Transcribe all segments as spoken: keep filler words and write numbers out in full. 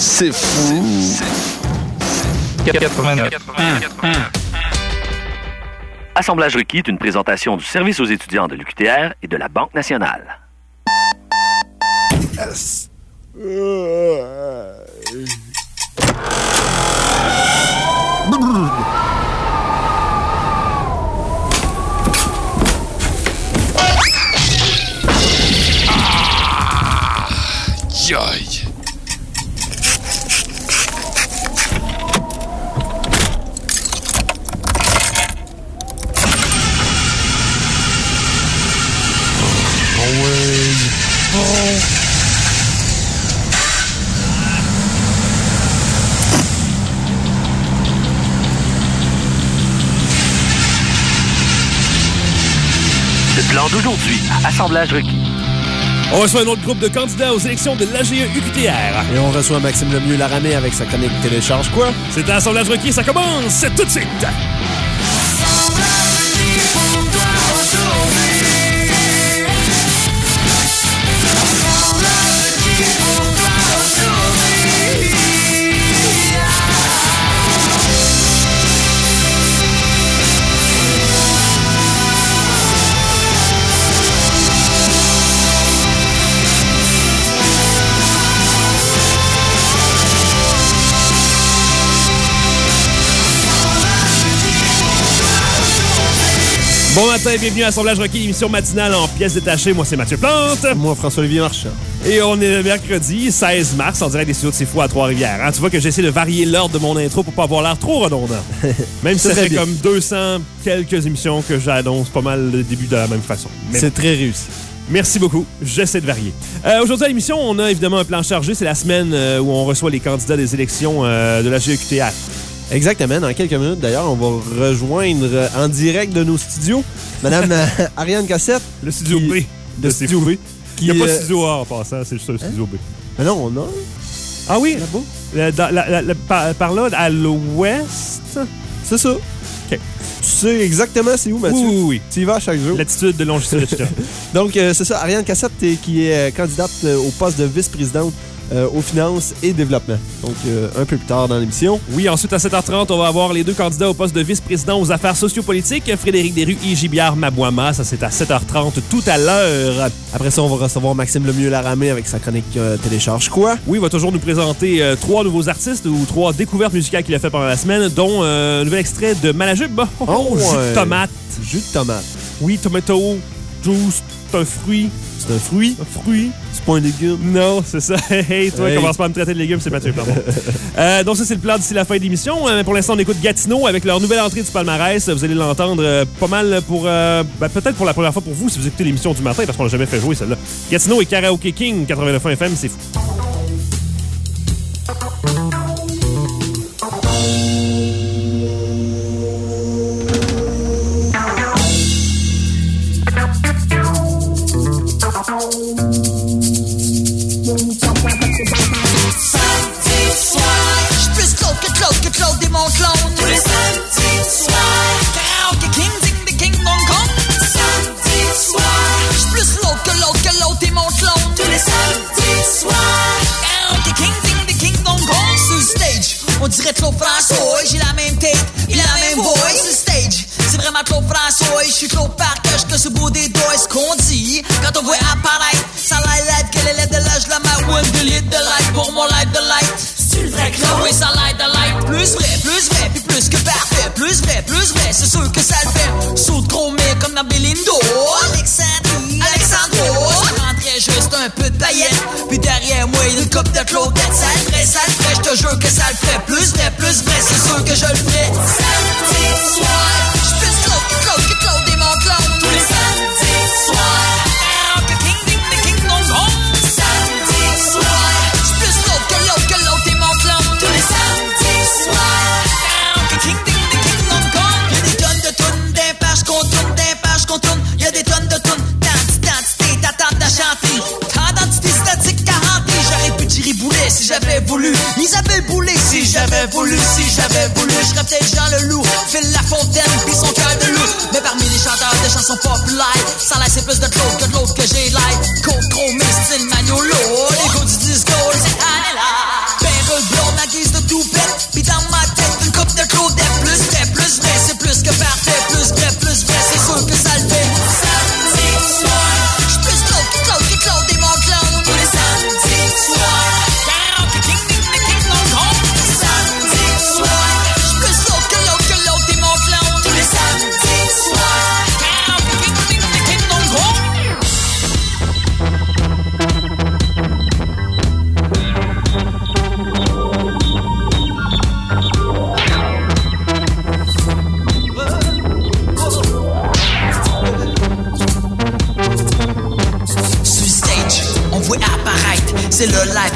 C'est fou. quatre-vingt-neuf. Assemblage requis est une présentation du service aux étudiants de l'U Q T R et de la Banque nationale. Yes. Aïe. Oh ouais. Oh. Le plan d'aujourd'hui, assemblage requis. On reçoit un autre groupe de candidats aux élections de l'A G E U Q T R. Et on reçoit Maxime Lemieux-Laramé avec sa chronique Télécharge quoi? C'est un assemblage requis, ça commence tout de suite. Bon matin et bienvenue à Assemblage requis, émission matinale en pièces détachées. Moi, c'est Mathieu Plante. Moi, François-Olivier Marchand. Et on est le mercredi seize mars, en direct des studios de C'est Fou à Trois-Rivières. Hein? Tu vois que j'essaie de varier l'ordre de mon intro pour pas avoir l'air trop redondant. Même si ça fait bien. Comme deux cents quelques émissions que j'annonce pas mal le début de la même façon. Mais c'est bon. Très réussi. Merci beaucoup. J'essaie de varier. Euh, aujourd'hui à l'émission, on a évidemment un plan chargé. C'est la semaine euh, où on reçoit les candidats des élections euh, de la G E Q T R. Exactement. Dans quelques minutes, d'ailleurs, on va rejoindre en direct de nos studios Madame Ariane Cassette. Le studio qui... B. Le studio B. Il n'y a pas de studio A en passant, c'est juste un studio hein? B. Mais non, on a... Ah oui? Là-bas? La, dans, la, la, la, par, par là, à l'ouest? C'est ça. OK. Tu sais exactement c'est où, Mathieu? Oui, oui, oui. Tu y vas chaque jour. Latitude de longitude. Donc, euh, c'est ça. Ariane Cassette qui est euh, candidate euh, au poste de vice-présidente euh, aux finances et développement. Donc, euh, un peu plus tard dans l'émission. Oui, ensuite, à sept heures trente, on va avoir les deux candidats au poste de vice-président aux affaires sociopolitiques, Frédéric Desrues et Gibiard Mabouama. Ça, c'est à sept heures trente tout à l'heure. Après ça, on va recevoir Maxime Lemieux-Laramé avec sa chronique euh, Télécharge quoi? Oui, il va toujours nous présenter euh, trois nouveaux artistes ou trois découvertes musicales qu'il a fait pendant la semaine, dont euh, un nouvel extrait de Malajube. Oh, oh, jus euh, de tomate. Jus de tomate. Oui, tomato juice, c'est un fruit. C'est un fruit? Un fruit. C'est pas un légume? Non, c'est ça. Hey, toi, hey. Commence pas à me traiter de légumes, c'est Mathieu, pardon. euh, donc ça, c'est le plan d'ici la fin de l'émission. Euh, pour l'instant, on écoute Gatineau avec leur nouvelle entrée du palmarès. Vous allez l'entendre euh, pas mal pour... Euh, ben, peut-être pour la première fois pour vous, si vous écoutez l'émission du matin, parce qu'on l'a jamais fait jouer, celle-là. Gatineau et Karaoke King, quatre-vingt-neuf F M, c'est fou. On dirait Claude François, j'ai la même tête et la même voix sur stage. C'est vraiment Claude François, je suis Claude Parker, que ce beau des doigts, ce qu'on dit. Quand on voit apparaître, ça light, quelle est l'aide de l'âge de la main ou un billet de light pour mon light de light. C'est le vrai Claude, oui, ça light de light. Plus vrai, plus vrai, puis plus que parfait. Plus vrai, plus vrai, c'est sûr que ça le fait. Saut chromé comme dans Bélindo. Alexandrie, Alexandro. Ça rentrait juste un peu de paillettes. Puis derrière moi, une coupe de Claudette. Ça le ferait, ça le ferait, je te jure que ça le ferait. Plus vrai, plus vrai, c'est sûr que je le ferais. Samedi soir, j'suis plus Claude que Claude que Claude et mon clone. Tous les samedis soirs, que King Ding the King Dong Dong. Samedi soir, j'suis plus Claude que l'autre que l'autre et mon clone. Tous les samedis soirs, que King Ding the King Dong Dong. Y'a des tonnes de tunes, d'un page qu'on tourne, d'un page qu'on tourne. Y'a des tonnes de tunes, d'identité, d'attente à chanter. Tant d'identité statique à hanter. J'aurais pu tirer boulet si j'avais voulu. Isabelle Boulay si j'avais voulu, si j'avais voulu. J'serais peut-être Jean Leloup, Phil Lafontaine, pis son cœur de loup. Mais parmi les chanteurs de chansons populaires, ça laisse plus de Claude que de l'autre que j'ai l'air. Côte chromée, style Maniolo. Les gars du disco, ces années-là. Ben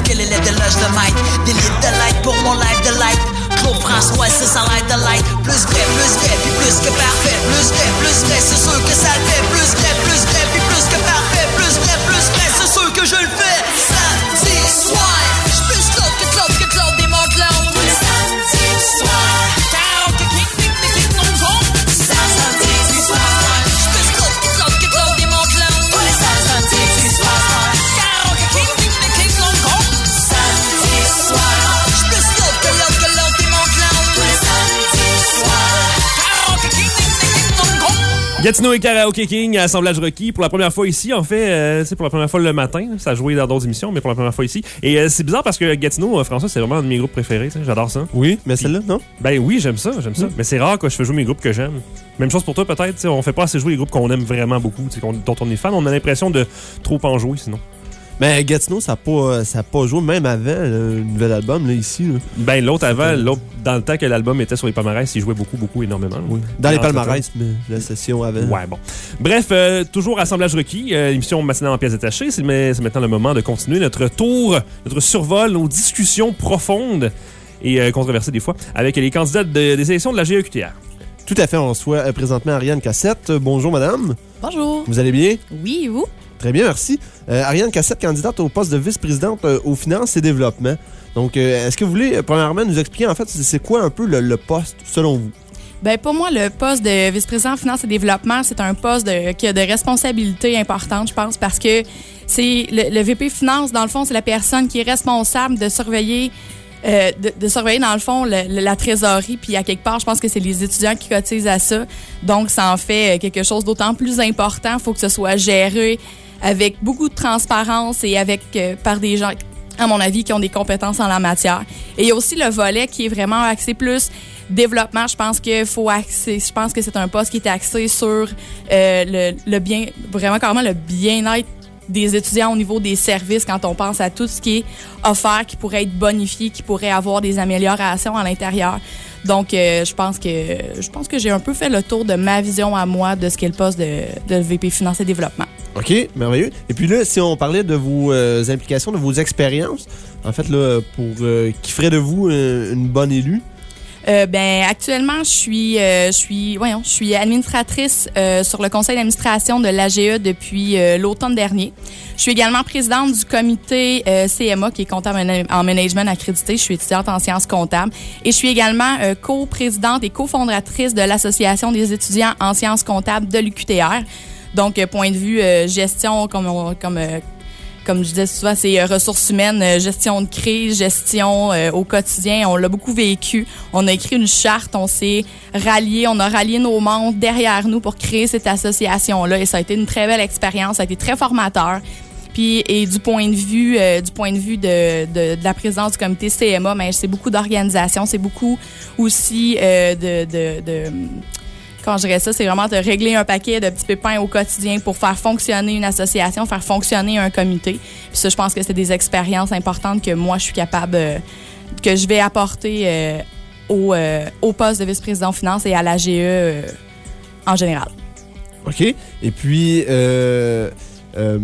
quel élève de l'âge de maître. Des litres de light pour mon live de light. Claude François, c'est ça light de light. Plus vrai, plus vrai, puis plus que parfait. Plus vrai, plus vrai, c'est sûr que ça le fait. Plus vrai, plus vrai, puis plus que parfait. Plus vrai, plus vrai, c'est sûr que je le fais. Samedi soir, j'suis plus Claude que Claude que Claude des Monts-Claude. Samedi soir, karaoke king, king, king, king, non, non. Samedi soir, j'suis plus Claude que Claude que Claude des Monts-Claude. Samedi soir, karaoke king, king, king, king, non, non. Samedi soir, j'suis plus Claude que Claude que Claude des Monts-Claude. Samedi soir, karaoke king, king, king, king, non, non. Gatineau et Karaoke King, assemblage requis pour la première fois ici. En fait, euh, c'est pour la première fois le matin. Ça a joué dans d'autres émissions, mais pour la première fois ici. Et euh, c'est bizarre parce que Gatineau, euh, François, c'est vraiment un de mes groupes préférés. J'adore ça. Oui, mais Puis, celle-là, non? Ben oui, j'aime ça, j'aime ça. Mm. Mais c'est rare que je fais jouer mes groupes que j'aime. Même chose pour toi, peut-être. On fait pas assez jouer les groupes qu'on aime vraiment beaucoup, qu'on, dont on est fan. On a l'impression de trop en jouer, sinon. Mais Gatineau, ça n'a pas, ça a pas joué même avant le nouvel album, là, ici. Là. Ben l'autre avant, l'autre dans le temps que l'album était sur les palmarès, il jouait beaucoup, beaucoup, énormément. Oui. Dans les entre palmarès, mais la session avant. Ouais, bon. Bref, euh, toujours assemblage requis, euh, émission matinale en pièces détachées. C'est, mais, c'est maintenant le moment de continuer notre tour, notre survol, nos discussions profondes et euh, controversées des fois, avec les candidats de, des élections de la G E Q T R. Tout à fait, on reçoit euh, présentement Ariane Cassette. Euh, bonjour, madame. Bonjour. Vous allez bien? Oui, et vous? Très bien, merci. Euh, Ariane Cassette, candidate au poste de vice-présidente euh, aux finances et développement. Donc, euh, est-ce que vous voulez, euh, premièrement, nous expliquer, en fait, c'est quoi un peu le, le poste, selon vous? Ben pour moi, le poste de vice-président en finance et développement, c'est un poste de, qui a de responsabilités importantes, je pense, parce que c'est le, le V P Finance, dans le fond, c'est la personne qui est responsable de surveiller Euh, de, de surveiller, dans le fond, le, le, la trésorerie. Puis, à quelque part, je pense que c'est les étudiants qui cotisent à ça. Donc, ça en fait quelque chose d'autant plus important. Il faut que ce soit géré avec beaucoup de transparence et avec euh, par des gens, à mon avis, qui ont des compétences en la matière. Et il y a aussi le volet qui est vraiment axé plus développement. Je pense qu'il faut axer, je pense que c'est un poste qui est axé sur euh, le, le bien, vraiment carrément le bien-être des étudiants au niveau des services quand on pense à tout ce qui est offert, qui pourrait être bonifié, qui pourrait avoir des améliorations à l'intérieur. Donc, euh, je pense que je pense que j'ai un peu fait le tour de ma vision à moi de ce qu'est le poste de, de V P Finance et Développement. OK, merveilleux. Et puis là, si on parlait de vos euh, implications, de vos expériences, en fait, là, pour euh, qui ferait de vous euh, une bonne élue? Euh, ben actuellement, je suis, euh, je suis, voyons, je suis administratrice euh, sur le conseil d'administration de l'A G E depuis euh, l'automne dernier. Je suis également présidente du comité euh, C M A, qui est comptable en management accrédité. Je suis étudiante en sciences comptables. Et je suis également euh, co-présidente et cofondatrice de l'Association des étudiants en sciences comptables de l'U Q T R. Donc, euh, point de vue euh, gestion, comme on, comme euh, Comme je disais souvent, c'est euh, ressources humaines, euh, gestion de crise, gestion euh, au quotidien. On l'a beaucoup vécu. On a écrit une charte, on s'est rallié, on a rallié nos membres derrière nous pour créer cette association-là. Et ça a été une très belle expérience, ça a été très formateur. Puis, et du point de vue, euh, du point de vue de, de, de la présidence du comité C M A, ben, c'est beaucoup d'organisation, c'est beaucoup aussi euh, de... de, de Quand je dirais ça, c'est vraiment de régler un paquet de petits pépins au quotidien pour faire fonctionner une association, faire fonctionner un comité. Puis ça, je pense que c'est des expériences importantes que moi, je suis capable, euh, que je vais apporter euh, au, euh, au poste de vice-président finance et à l'A G E euh, en général. OK. Et puis, euh, euh,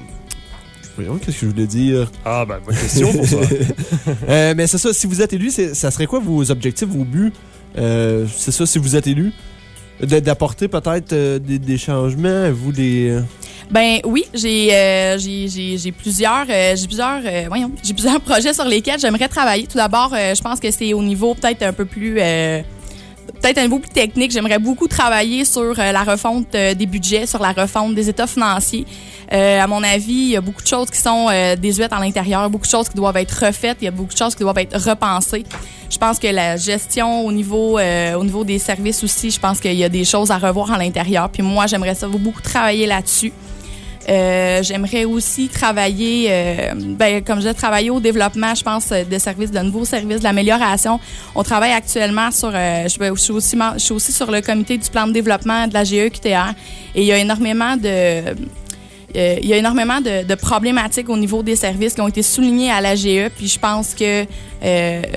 voyons, qu'est-ce que je voulais dire? Ah, ben, bonne question pour ça. euh, mais c'est ça, si vous êtes élu, c'est, ça serait quoi vos objectifs, vos buts? Euh, c'est ça, si vous êtes élu? D'apporter peut-être euh, des, des changements, vous, des... Euh... Ben oui, j'ai euh, j'ai, j'ai, j'ai plusieurs euh, j'ai plusieurs euh, voyons, j'ai plusieurs projets sur lesquels j'aimerais travailler. Tout d'abord, euh, je pense que c'est au niveau peut-être un peu plus euh, peut-être un niveau plus technique. J'aimerais beaucoup travailler sur euh, la refonte euh, des budgets, sur la refonte des états financiers. Euh, à mon avis, il y a beaucoup de choses qui sont euh, désuètes à l'intérieur, beaucoup de choses qui doivent être refaites, il y a beaucoup de choses qui doivent être repensées. Je pense que la gestion au niveau euh, au niveau des services aussi, je pense qu'il y a des choses à revoir à l'intérieur. Puis moi, j'aimerais ça beaucoup travailler là-dessus. Euh, j'aimerais aussi travailler, euh, ben, comme je dis, travailler au développement, je pense, de services, de nouveaux services, de l'amélioration. On travaille actuellement sur, euh, je, je, suis aussi, je suis aussi sur le comité du plan de développement de la G E Q T R et il y a énormément de... Euh, il y a énormément de, de problématiques au niveau des services qui ont été soulignées à l'A G E, puis je pense que euh,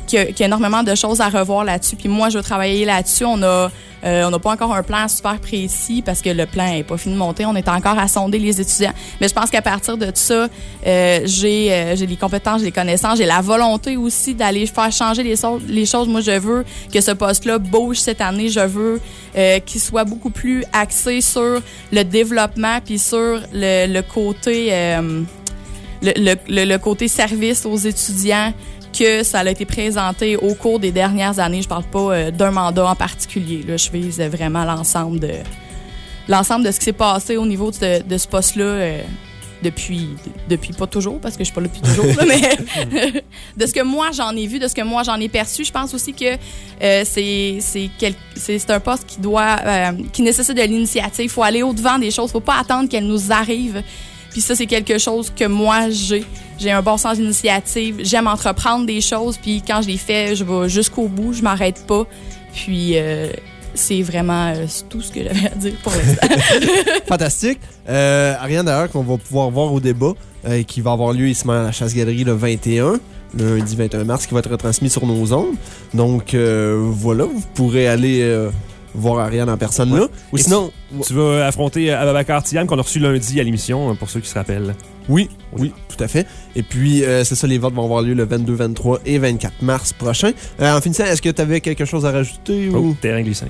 qu'il y a, qu'il y a énormément de choses à revoir là-dessus. Puis moi, je veux travailler là-dessus. On a, euh, on n'a pas encore un plan super précis parce que le plan n'est pas fini de monter. On est encore à sonder les étudiants. Mais je pense qu'à partir de ça, euh, j'ai, euh, j'ai les compétences, j'ai les connaissances, j'ai la volonté aussi d'aller faire changer les, so- les choses. Moi, je veux que ce poste-là bouge cette année. Je veux euh, qu'il soit beaucoup plus axé sur le développement puis sur le, le côté... Euh, Le, le, le côté service aux étudiants que ça a été présenté au cours des dernières années. Je parle pas euh, d'un mandat en particulier. Là. Je vise vraiment l'ensemble de l'ensemble de ce qui s'est passé au niveau de, de ce poste-là euh, depuis, depuis pas toujours, parce que je suis pas là depuis toujours, là, mais de ce que moi j'en ai vu, de ce que moi j'en ai perçu. Je pense aussi que euh, c'est, c'est, quel, c'est, c'est un poste qui doit euh, qui nécessite de l'initiative. Il faut aller au-devant des choses. Il faut pas attendre qu'elles nous arrivent. Puis ça, c'est quelque chose que moi, j'ai. J'ai un bon sens d'initiative. J'aime entreprendre des choses. Puis quand je les fais, je vais jusqu'au bout. Je m'arrête pas. Puis euh, c'est vraiment euh, c'est tout ce que j'avais à dire pour l'instant. Fantastique. Euh, Ariane, d'ailleurs, qu'on va pouvoir voir au débat, euh, qui va avoir lieu ici à la Chasse-Galerie le vingt et un, le lundi vingt et un mars, qui va être retransmis sur nos ondes. Donc, euh, voilà, vous pourrez aller... Euh, voir Ariane en personne ouais. là. Ou et sinon... Tu, tu vas affronter Ababacar Tiam qu'on a reçu lundi à l'émission, pour ceux qui se rappellent. Oui, oui, oui, tout à fait. Et puis, euh, c'est ça, les votes vont avoir lieu le vingt-deux, vingt-trois et vingt-quatre mars prochain. Euh, en finissant, est-ce que tu avais quelque chose à rajouter? Oh, ou... terrain glissant.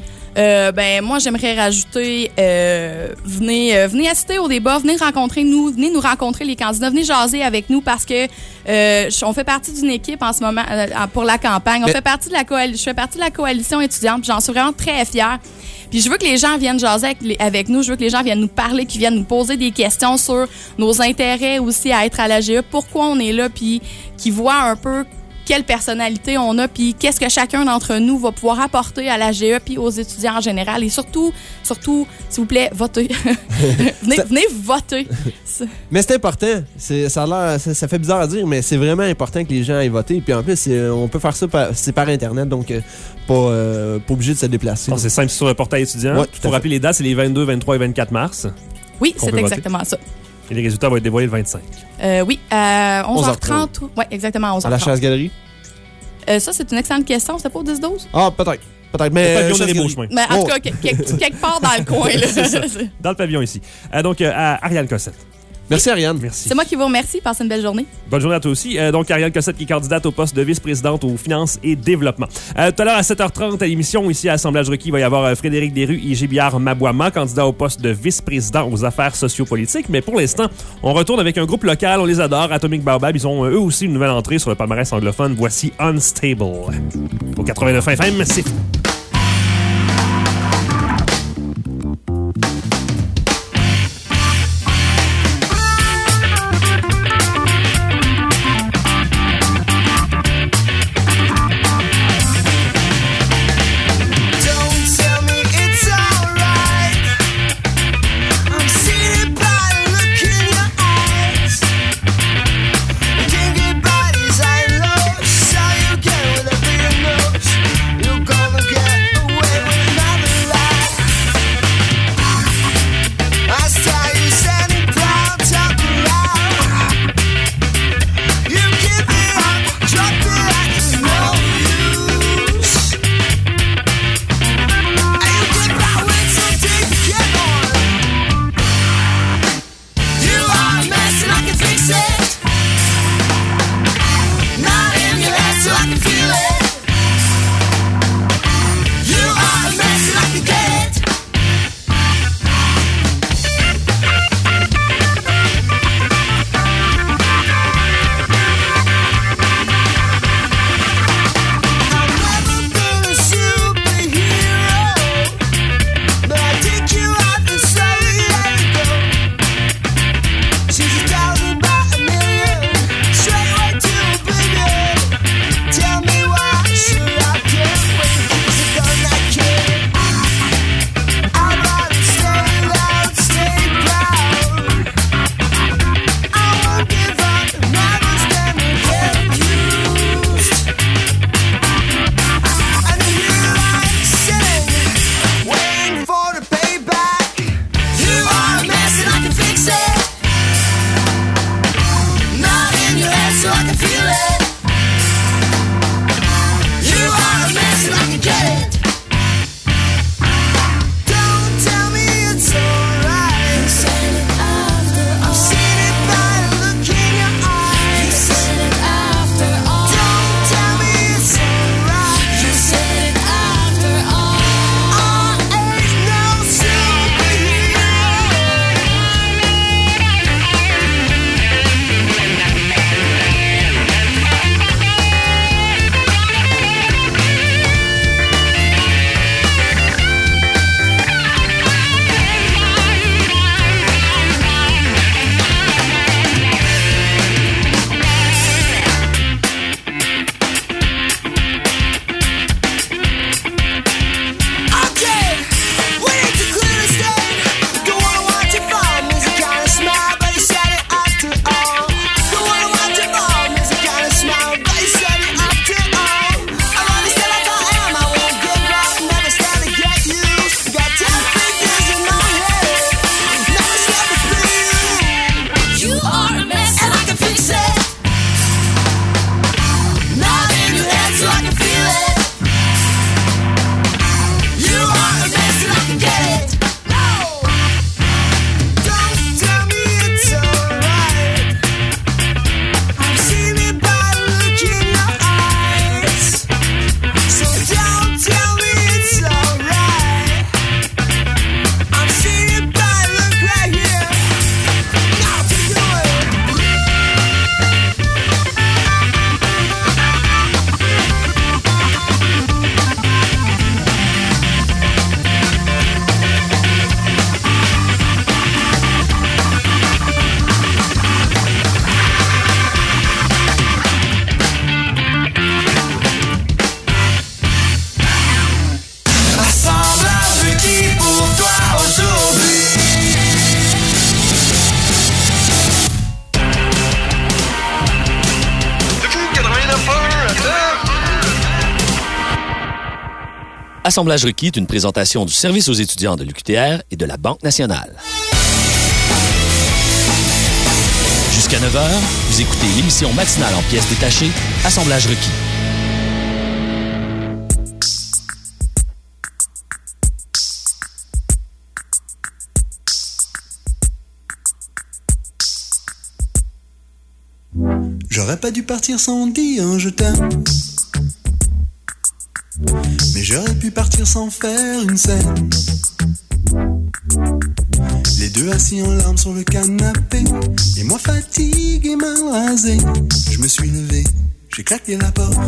Euh, ben moi j'aimerais rajouter euh, venez euh, venez assister au débat, venez rencontrer nous, venez nous rencontrer les candidats, venez jaser avec nous parce que euh, on fait partie d'une équipe en ce moment euh, pour la campagne. On Mais... fait partie de la coalition, je fais partie de la coalition étudiante, puis j'en suis vraiment très fière. Puis je veux que les gens viennent jaser avec, les, avec nous, je veux que les gens viennent nous parler, qu'ils viennent nous poser des questions sur nos intérêts aussi à être à l'A G E, pourquoi on est là, puis qu'ils voient un peu quelle personnalité on a, puis qu'est-ce que chacun d'entre nous va pouvoir apporter à l'A G E, puis aux étudiants en général. Et surtout, surtout, s'il vous plaît, votez. venez, venez voter. Mais c'est important. C'est, ça, a l'air, ça, ça fait bizarre à dire, mais c'est vraiment important que les gens aillent voter. Puis en plus, c'est, on peut faire ça par, c'est par Internet, donc euh, pas, euh, pas obligé de se déplacer. Non, c'est simple, c'est sur le portail étudiant. Il ouais, faut rappeler les dates, c'est les vingt-deux, vingt-trois et vingt-quatre mars. Oui, c'est exactement voter. ça. Et les résultats vont être dévoilés le vingt-cinq. Euh, oui, à onze heures trente. Oui, exactement, à onze heures trente. À la Chasse-Galerie? Euh, ça, c'est une excellente question. C'était pas au dix douze? Ah, peut-être. Peut-être, mais... Le pavillon des beaux chemins. Mais en oh. tout cas, quelque, quelque part dans le coin. Là. C'est ça. Dans le pavillon ici. Euh, donc, euh, à Ariane Cossette. Merci, Ariane. Merci. C'est moi qui vous remercie. Passez une belle journée. Bonne journée à toi aussi. Euh, donc, Ariane Cossette qui est candidate au poste de vice-présidente aux finances et développement. Euh, tout à l'heure, à sept heures trente, à l'émission, ici à Assemblage requis, il va y avoir euh, Frédéric Desrues et Gébillard Mabouama, candidat au poste de vice-président aux affaires sociopolitiques. Mais pour l'instant, on retourne avec un groupe local. On les adore. Atomic Baobab. Ils ont euh, eux aussi une nouvelle entrée sur le palmarès anglophone. Voici Unstable. Au quatre-vingt-neuf F M, c'est... Gonna Assemblage requis est une présentation du service aux étudiants de l'U Q T R et de la Banque nationale. Jusqu'à neuf heures, vous écoutez l'émission matinale en pièces détachées, Assemblage requis. J'aurais pas dû partir sans dire je t'aime. Mais j'aurais pu partir sans faire une scène. Les deux assis en larmes sur le canapé, et moi fatigué, mal rasé. Je me suis levé, j'ai claqué la porte.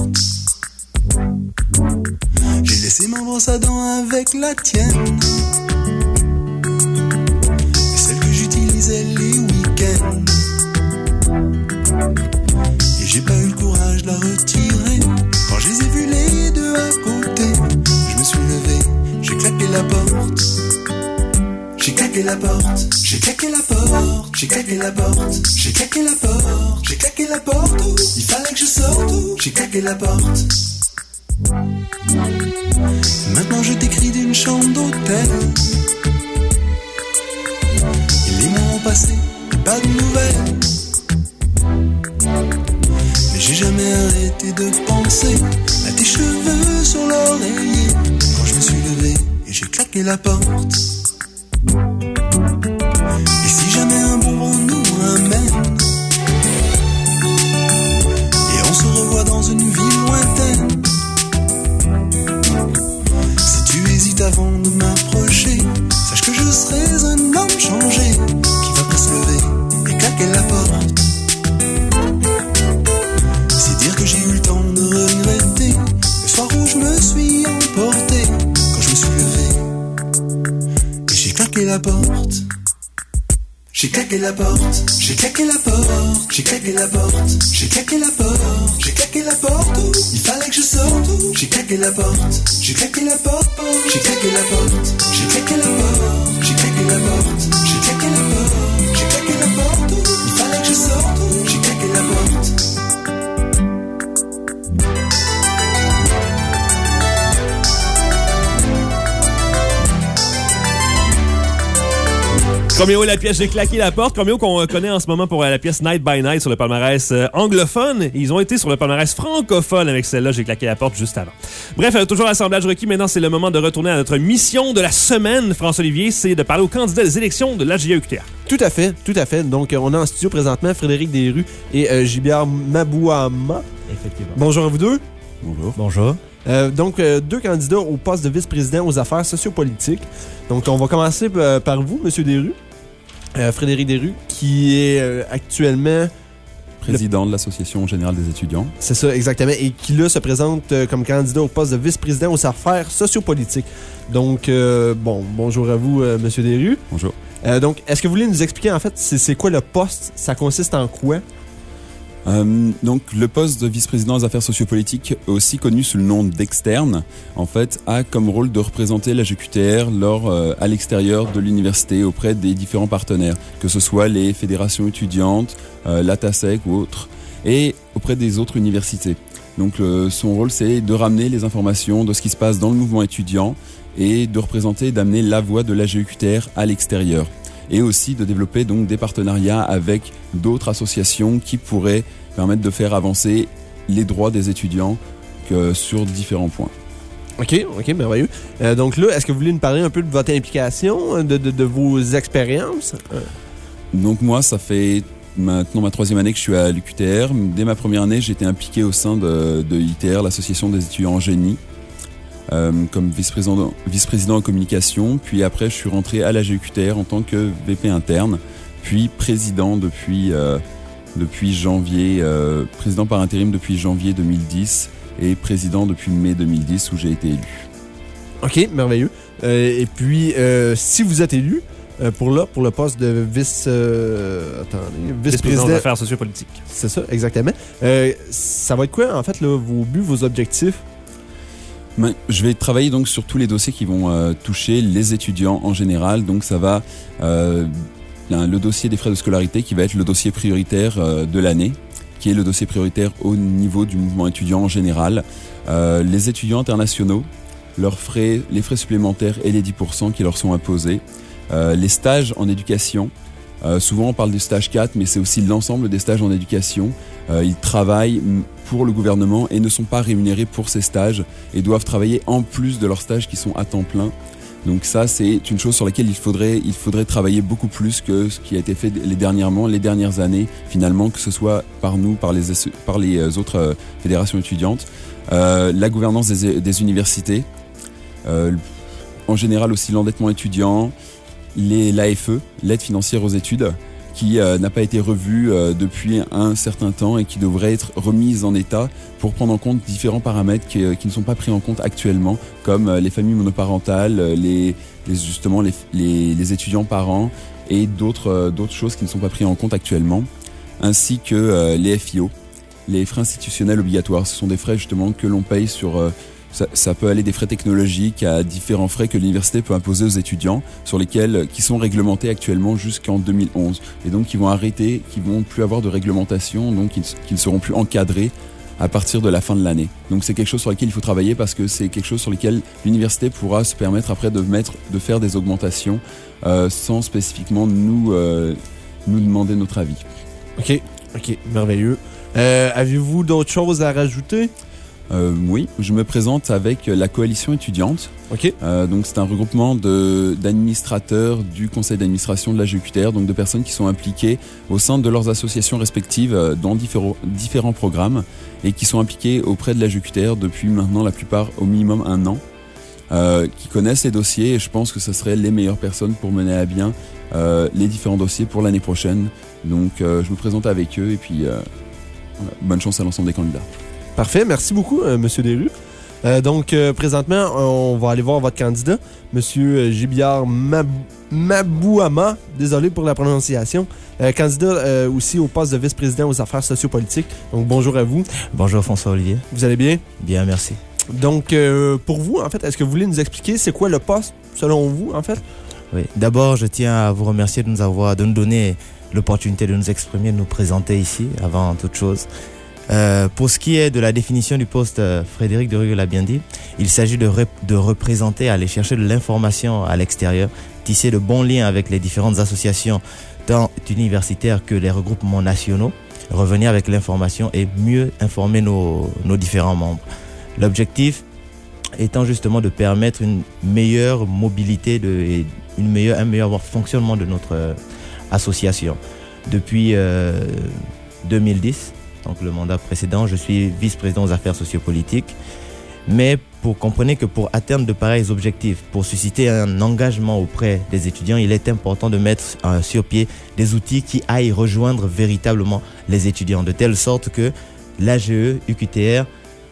J'ai laissé ma brosse à dents avec la tienne, celle que j'utilisais les week-ends. Et j'ai pas eu le courage de la retirer. Quand je les ai vus les deux à côté, je me suis levé, j'ai claqué la porte. J'ai claqué la porte, j'ai claqué la porte, j'ai claqué la porte, j'ai claqué la porte, j'ai claqué la porte, il fallait que je sorte, j'ai claqué la porte. Maintenant je t'écris d'une chambre d'hôtel. Et les mois ont passé, pas de nouvelles. Mais j'ai jamais arrêté de penser à tes cheveux sur l'oreiller. Quand je me suis levé et j'ai claqué la porte. Et si jamais un bonbon nous ramène et on se revoit dans une ville lointaine, si tu hésites avant de m'approcher, sache que je serai un homme changé qui va pas se lever et claquer la porte. C'est dire que j'ai eu le temps de regretter le soir où je me suis emporté. Quand je me suis levé et j'ai claqué la porte. J'ai claqué la porte, j'ai claqué la porte, j'ai claqué la porte, j'ai claqué la porte, j'ai claqué la porte, il fallait que je sorte, j'ai claqué la porte, j'ai claqué la porte, j'ai claqué la porte, j'ai claqué la porte, j'ai claqué la porte, j'ai claqué la porte, j'ai claqué la porte, il fallait que je sorte, j'ai claqué la porte. Combien la pièce J'ai claqué la porte. Combien qu'on connaît en ce moment pour la pièce Night by Night sur le palmarès euh, anglophone. Ils ont été sur le palmarès francophone avec celle-là, J'ai claqué la porte juste avant. Bref, euh, toujours assemblage requis. Maintenant, c'est le moment de retourner à notre mission de la semaine, François-Olivier. C'est de parler aux candidats des élections de l'A G A U Q T R. Tout à fait, tout à fait. Donc, on a en studio présentement Frédéric Desrues et euh, Gilbert Mabouama. Effectivement. Bonjour à vous deux. Bonjour. Bonjour. Euh, donc, euh, deux candidats au poste de vice-président aux affaires sociopolitiques. Donc, on va commencer euh, par vous, M. Desrues. Euh, Frédéric Desrues, qui est euh, actuellement président le... de l'Association générale des étudiants. C'est ça, exactement. Et qui, là, se présente euh, comme candidat au poste de vice-président aux affaires sociopolitiques. Donc, euh, bon, bonjour à vous, euh, M. Desrues. Bonjour. Euh, donc, est-ce que vous voulez nous expliquer, en fait, c'est, c'est quoi le poste? Ça consiste en quoi? Euh, donc, le poste de vice-président aux affaires sociopolitiques, aussi connu sous le nom d'externe, en fait, a comme rôle de représenter la G Q T R lors, euh, à l'extérieur de l'université auprès des différents partenaires, que ce soit les fédérations étudiantes, euh, l'A T A S E C ou autres, et auprès des autres universités. Donc, euh, son rôle, c'est de ramener les informations de ce qui se passe dans le mouvement étudiant et de représenter et d'amener la voix de la G Q T R à l'extérieur. Et aussi de développer donc des partenariats avec d'autres associations qui pourraient permettre de faire avancer les droits des étudiants que sur différents points. OK, OK, merveilleux. Euh, donc là, est-ce que vous voulez nous parler un peu de votre implication, de, de, de vos expériences? Euh. Donc moi, ça fait maintenant ma troisième année que je suis à l'U Q T R. Dès ma première année, j'ai été impliqué au sein de, de I T R, l'Association des étudiants en génie. Euh, comme vice-président, vice-président en communication, puis après je suis rentré à la G U Q T R en tant que V P interne, puis président depuis, euh, depuis janvier, euh, président par intérim depuis janvier deux mille dix et président depuis mai deux mille dix où j'ai été élu. OK, merveilleux. Euh, et puis, euh, si vous êtes élu euh, pour là, pour le poste de vice... Euh, attendez, vice-président des affaires sociopolitiques. C'est ça, exactement. Euh, ça va être quoi, en fait, là, vos buts, vos objectifs? Je vais travailler donc sur tous les dossiers qui vont euh, toucher les étudiants en général. Donc ça va euh, le dossier des frais de scolarité qui va être le dossier prioritaire euh, de l'année, qui est le dossier prioritaire au niveau du mouvement étudiant en général. Euh, les étudiants internationaux, leurs frais, les frais supplémentaires et les dix pour cent qui leur sont imposés. Euh, les stages en éducation, euh, souvent on parle du stage quatre, mais c'est aussi l'ensemble des stages en éducation. Euh, ils travaillent pour le gouvernement et ne sont pas rémunérés pour ces stages et doivent travailler en plus de leurs stages qui sont à temps plein. Donc ça, c'est une chose sur laquelle il faudrait, il faudrait travailler beaucoup plus que ce qui a été fait les dernièrement, les dernières années, finalement, que ce soit par nous, par les, par les autres euh, fédérations étudiantes. Euh, la gouvernance des, des universités, euh, en général aussi l'endettement étudiant, les, l'A F E, l'aide financière aux études, qui euh, n'a pas été revue euh, depuis un certain temps et qui devrait être remise en état pour prendre en compte différents paramètres qui, euh, qui ne sont pas pris en compte actuellement, comme euh, les familles monoparentales, les, les, justement les, les, les étudiants parents et d'autres, euh, d'autres choses qui ne sont pas prises en compte actuellement, ainsi que euh, les F I O, les frais institutionnels obligatoires. Ce sont des frais justement que l'on paye sur... Euh, Ça, ça peut aller des frais technologiques à différents frais que l'université peut imposer aux étudiants, sur lesquels, qui sont réglementés actuellement jusqu'en deux mille onze. Et donc, qui vont arrêter, qui vont plus avoir de réglementation, donc qui, qui ne seront plus encadrés à partir de la fin de l'année. Donc, c'est quelque chose sur lequel il faut travailler parce que c'est quelque chose sur lequel l'université pourra se permettre après de mettre, de faire des augmentations euh, sans spécifiquement nous, euh, nous demander notre avis. Ok, ok, merveilleux. Euh, avez-vous d'autres choses à rajouter? Euh, oui, je me présente avec la coalition étudiante. Ok. Euh, donc c'est un regroupement de, d'administrateurs du conseil d'administration de la G E Q T R, donc de personnes qui sont impliquées au sein de leurs associations respectives dans différents, différents programmes et qui sont impliquées auprès de la G E Q T R depuis maintenant la plupart au minimum un an, euh, qui connaissent les dossiers et je pense que ce seraient les meilleures personnes pour mener à bien euh, les différents dossiers pour l'année prochaine. Donc euh, je me présente avec eux et puis euh, voilà, bonne chance à l'ensemble des candidats. Parfait, merci beaucoup, euh, Monsieur Desrues. Euh, donc, euh, présentement, on va aller voir votre candidat, Monsieur Gibiar Mab- Mabouama. Désolé pour la prononciation. Euh, candidat euh, aussi au poste de vice-président aux affaires sociopolitiques. Donc, bonjour à vous. Bonjour François-Olivier. Vous allez bien? Bien, merci. Donc, euh, pour vous, en fait, est-ce que vous voulez nous expliquer c'est quoi le poste, selon vous, en fait? Oui. D'abord, je tiens à vous remercier de nous avoir, de nous donner l'opportunité de nous exprimer, de nous présenter ici, avant toute chose. Euh, pour ce qui est de la définition du poste, euh, Frédéric Derrugue l'a bien dit, il s'agit de, rep- de représenter, aller chercher de l'information à l'extérieur, tisser de bons liens avec les différentes associations, tant universitaires que les regroupements nationaux, revenir avec l'information et mieux informer nos, nos différents membres. L'objectif étant justement de permettre une meilleure mobilité de, et une meilleure, un meilleur fonctionnement de notre euh, association. Depuis euh, deux mille dix, donc le mandat précédent, je suis vice-président aux affaires sociopolitiques. Mais pour comprenez que pour atteindre de pareils objectifs, pour susciter un engagement auprès des étudiants, il est important de mettre euh, sur pied des outils qui aillent rejoindre véritablement les étudiants, de telle sorte que l'A G E U Q T R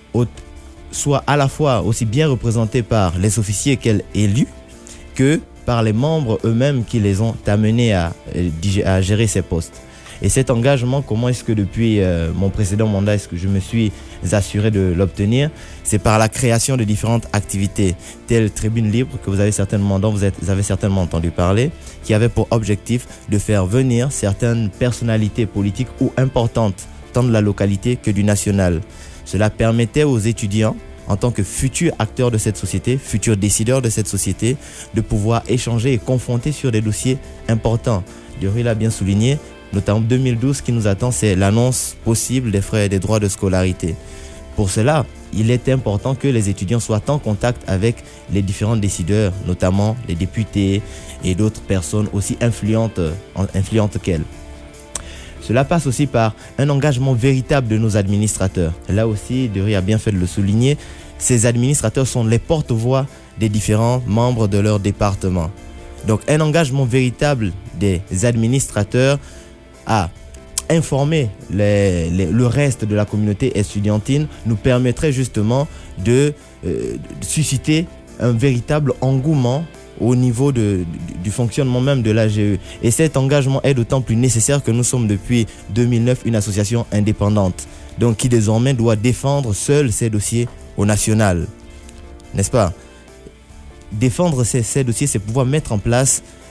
soit à la fois aussi bien représentée par les officiers qu'elle élue que par les membres eux-mêmes qui les ont amenés à, à gérer ces postes. Et cet engagement, comment est-ce que depuis euh, mon précédent mandat, est-ce que je me suis assuré de l'obtenir? C'est par la création de différentes activités, telles Tribune Libre, que vous avez certainement, dont vous, êtes, vous avez certainement entendu parler, qui avait pour objectif de faire venir certaines personnalités politiques ou importantes, tant de la localité que du national. Cela permettait aux étudiants, en tant que futurs acteurs de cette société, futurs décideurs de cette société, de pouvoir échanger et confronter sur des dossiers importants. Derrugue l'a bien souligné, notamment deux mille douze, ce qui nous attend, c'est l'annonce possible des frais et des droits de scolarité. Pour cela, il est important que les étudiants soient en contact avec les différents décideurs, notamment les députés et d'autres personnes aussi influentes, influentes qu'elles. Cela passe aussi par un engagement véritable de nos administrateurs. Là aussi, Derrugue a bien fait de le souligner, ces administrateurs sont les porte-voix des différents membres de leur département. Donc un engagement véritable des administrateurs à informer les, les, le reste de la communauté estudiantine nous permettrait justement de, euh, de susciter un véritable engouement au niveau de, du, du fonctionnement même de l'A G E. Et cet engagement est d'autant plus nécessaire que nous sommes depuis deux mille neuf une association indépendante, donc qui désormais doit défendre seul ses dossiers au national. N'est-ce pas? Défendre ces, ces dossiers, c'est pouvoir mettre en place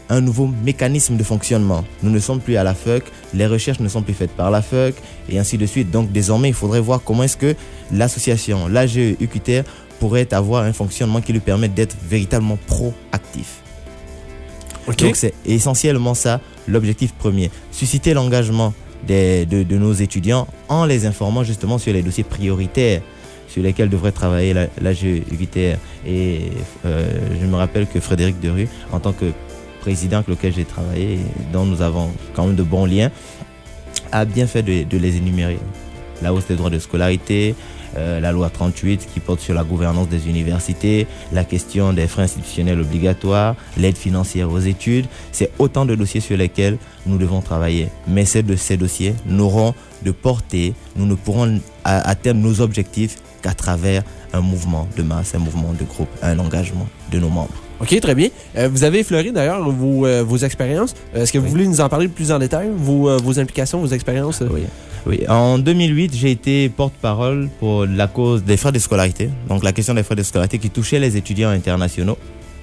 un nouveau mécanisme de fonctionnement. Nous ne sommes plus à la F E C, les recherches ne sont plus faites par la F E C et ainsi de suite. Donc désormais, il faudrait voir comment est-ce que l'association, l'A G E U Q T R, pourrait avoir un fonctionnement qui lui permette d'être véritablement proactif. Okay. Donc c'est essentiellement ça l'objectif premier, susciter l'engagement des, de, de nos étudiants en les informant justement sur les dossiers prioritaires sur lesquels devrait travailler l'A G E U Q T R. Et euh, je me rappelle que Frédéric Derue, en tant que président avec lequel j'ai travaillé, et dont nous avons quand même de bons liens, a bien fait de, de les énumérer. La hausse des droits de scolarité, euh, la loi trente-huit qui porte sur la gouvernance des universités, la question des frais institutionnels obligatoires, l'aide financière aux études. C'est autant de dossiers sur lesquels nous devons travailler. Mais ces, de, ces dossiers n'auront de portée, nous ne pourrons a, atteindre nos objectifs qu'à travers un mouvement de masse, un mouvement de groupe, un engagement de nos membres. OK, très bien. Euh, vous avez effleuré d'ailleurs vos, euh, vos expériences. Euh, est-ce que vous oui. voulez nous en parler plus en détail, vos, euh, vos implications, vos expériences? Oui. Oui. En deux mille huit, j'ai été porte-parole pour la cause des frais de scolarité, donc la question des frais de scolarité qui touchait les étudiants internationaux.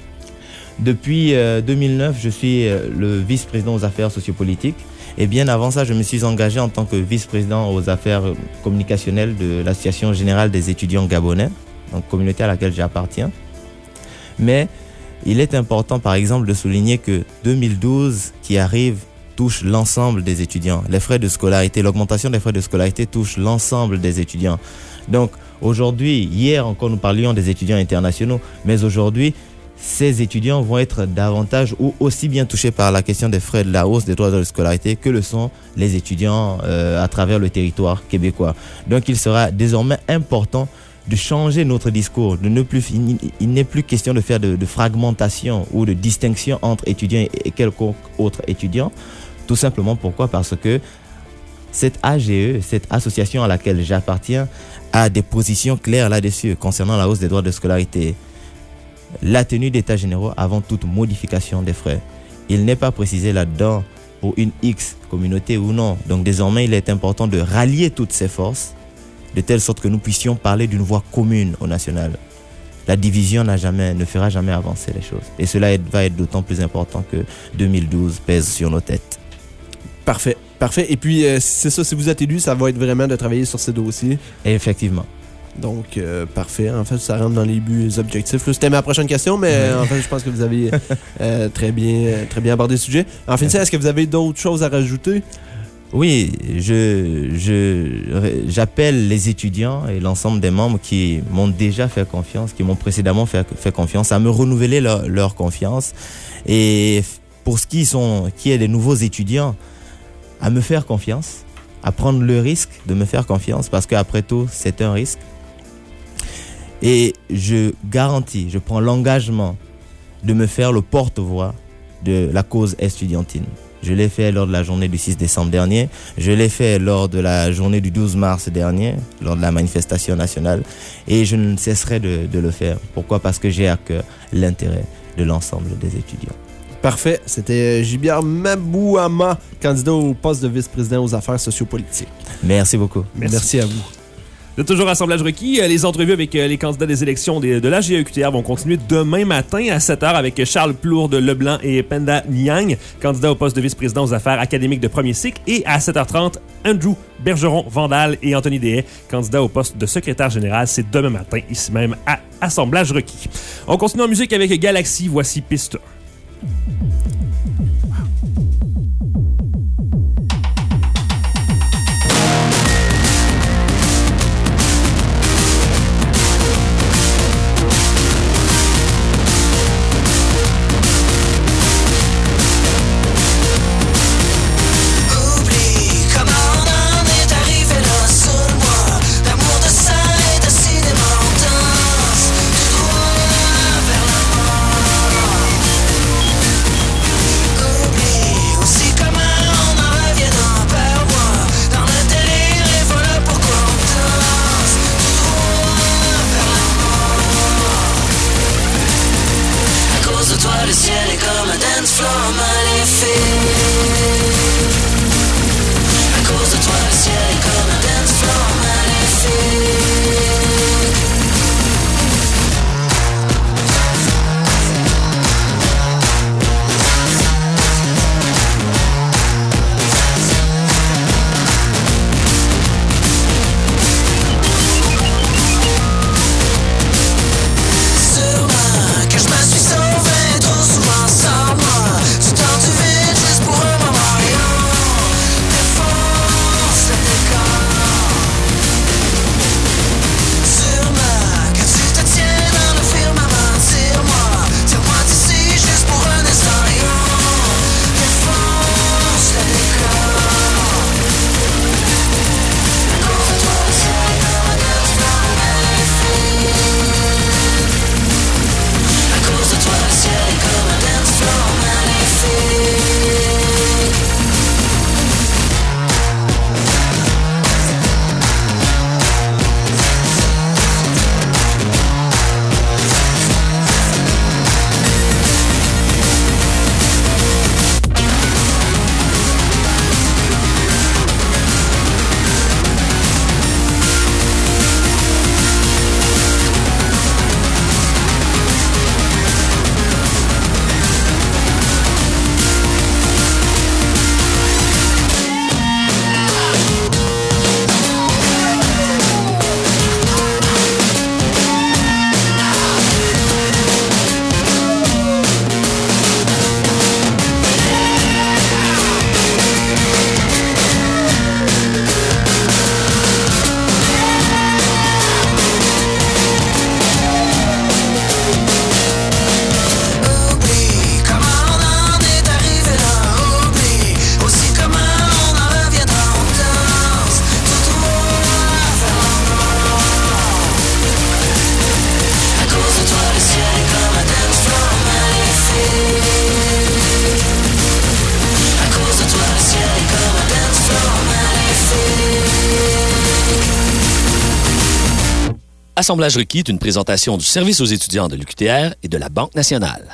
Depuis euh, deux mille neuf, je suis euh, le vice-président aux affaires sociopolitiques. Et bien avant ça, je me suis engagé en tant que vice-président aux affaires communicationnelles de l'Association générale des étudiants gabonais, donc communauté à laquelle j'appartiens. Mais il est important, par exemple, de souligner que deux mille douze, qui arrive, touche l'ensemble des étudiants. Les frais de scolarité, l'augmentation des frais de scolarité touche l'ensemble des étudiants. Donc aujourd'hui, hier encore, nous parlions des étudiants internationaux, mais aujourd'hui, ces étudiants vont être davantage ou aussi bien touchés par la question des frais de la hausse des droits de scolarité que le sont les étudiants euh, à travers le territoire québécois. Donc il sera désormais important de changer notre discours, de ne plus, il, il n'est plus question de faire de, de fragmentation ou de distinction entre étudiants et quelconque autre étudiant. Tout simplement pourquoi? Parce que cette A G E, cette association à laquelle j'appartiens, a des positions claires là-dessus concernant la hausse des droits de scolarité. La tenue d'états généraux avant toute modification des frais. Il n'est pas précisé là-dedans pour une X communauté ou non. Donc désormais, il est important de rallier toutes ces forces de telle sorte que nous puissions parler d'une voix commune au national. La division n'a jamais, ne fera jamais avancer les choses. Et cela va être d'autant plus important que deux mille douze pèse sur nos têtes. Parfait, parfait. Et puis, euh, c'est ça, si vous êtes élu, ça va être vraiment de travailler sur ces dossiers. Et effectivement. Donc, euh, parfait. En fait, ça rentre dans les buts, les objectifs. Là, c'était ma prochaine question, mais euh, en fait, je pense que vous avez euh, très bien, très bien abordé le sujet. En fin de compte, est-ce que vous avez d'autres choses à rajouter? Oui, je, je, j'appelle les étudiants et l'ensemble des membres qui m'ont déjà fait confiance, qui m'ont précédemment fait, fait confiance, à me renouveler leur, leur confiance. Et pour ce qui, sont, qui est des nouveaux étudiants, à me faire confiance, à prendre le risque de me faire confiance, parce qu'après tout, c'est un risque. Et je garantis, je prends l'engagement de me faire le porte-voix de la cause estudiantine. Je l'ai fait lors de la journée du six décembre dernier. Je l'ai fait lors de la journée du douze mars dernier, lors de la manifestation nationale. Et je ne cesserai de, de le faire. Pourquoi? Parce que j'ai à cœur l'intérêt de l'ensemble des étudiants. Parfait. C'était Jibiar Mabouama, candidat au poste de vice-président aux affaires sociopolitiques. Merci beaucoup. Merci, Merci à vous. De toujours Assemblage requis, les entrevues avec les candidats des élections de l'A G E U Q T R vont continuer demain matin à sept heures avec Charles Plourde Leblanc et Penda Niang, candidats au poste de vice-président aux affaires académiques de premier cycle, et à sept heures trente, Andrew Bergeron Vandal et Anthony Dehaye, candidats au poste de secrétaire général. C'est demain matin, ici même à Assemblage requis. On continue en musique avec Galaxy, voici Piste. Vers la mort. Assemblage requis est une présentation du service aux étudiants de l'U Q T R et de la Banque nationale.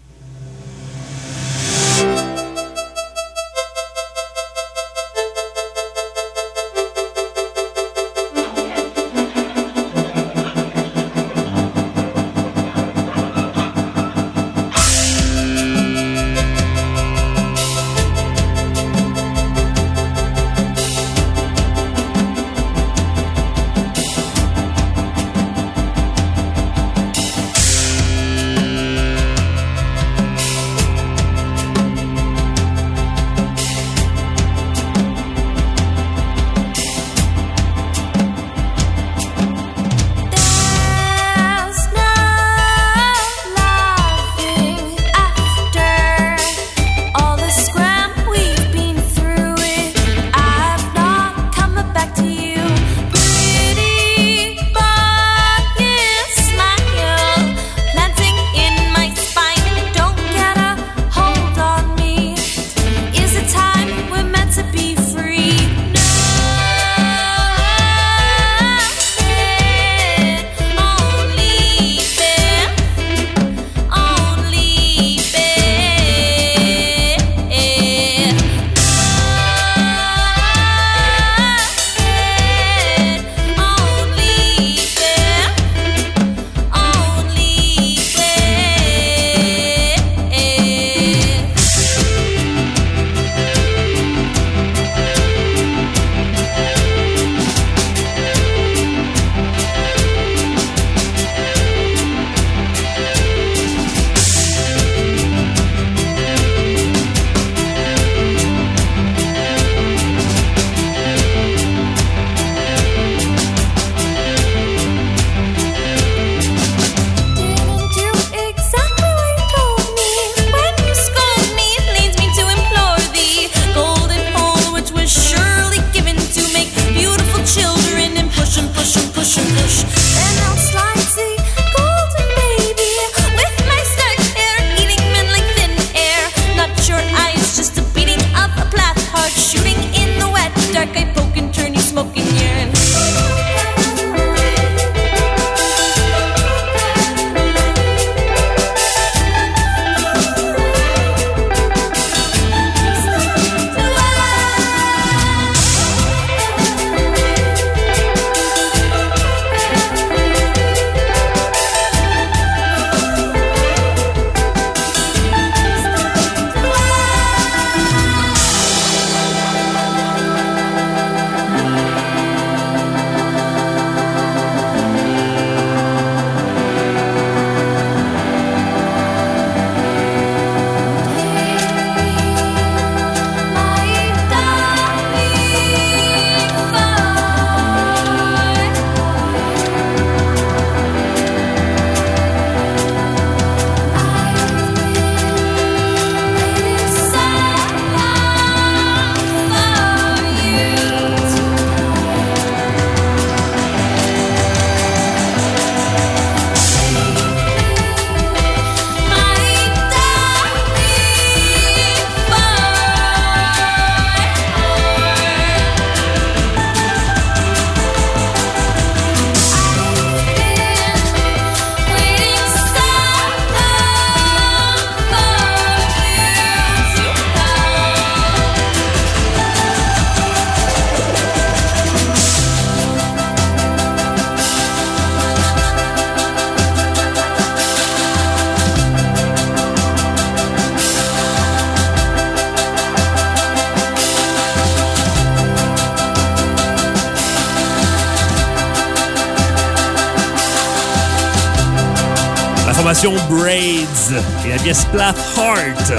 formation Braids et la pièce Splat Heart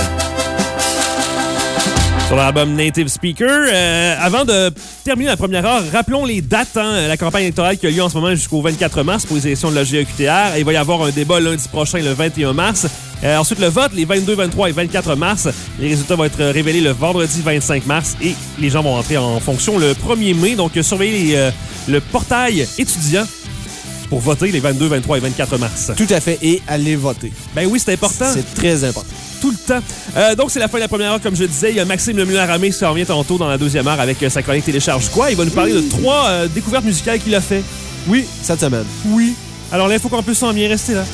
sur l'album Native Speaker. Euh, avant de terminer la première heure, rappelons les dates. Hein, la campagne électorale qui a lieu en ce moment jusqu'au vingt-quatre mars pour les élections de la G E Q T R. Il va y avoir un débat lundi prochain, le vingt et un mars. Euh, ensuite, le vote, les vingt-deux, vingt-trois et vingt-quatre mars. Les résultats vont être révélés le vendredi vingt-cinq mars et les gens vont entrer en fonction le premier mai. Donc, surveillez les, euh, le portail étudiant pour voter les vingt-deux, vingt-trois et vingt-quatre mars. Tout à fait. Et allez voter. Ben oui, c'est important. C'est très important. Tout le temps. Euh, donc, c'est la fin de la première heure, comme je disais. Il y a Maxime Lemulin-Ramé qui s'en vient tantôt dans la deuxième heure avec euh, sa chronique Télécharge quoi. Il va nous parler de trois euh, découvertes musicales qu'il a fait Oui. Cette semaine. Oui. Alors, l'Info Campus s'en vient, restez là.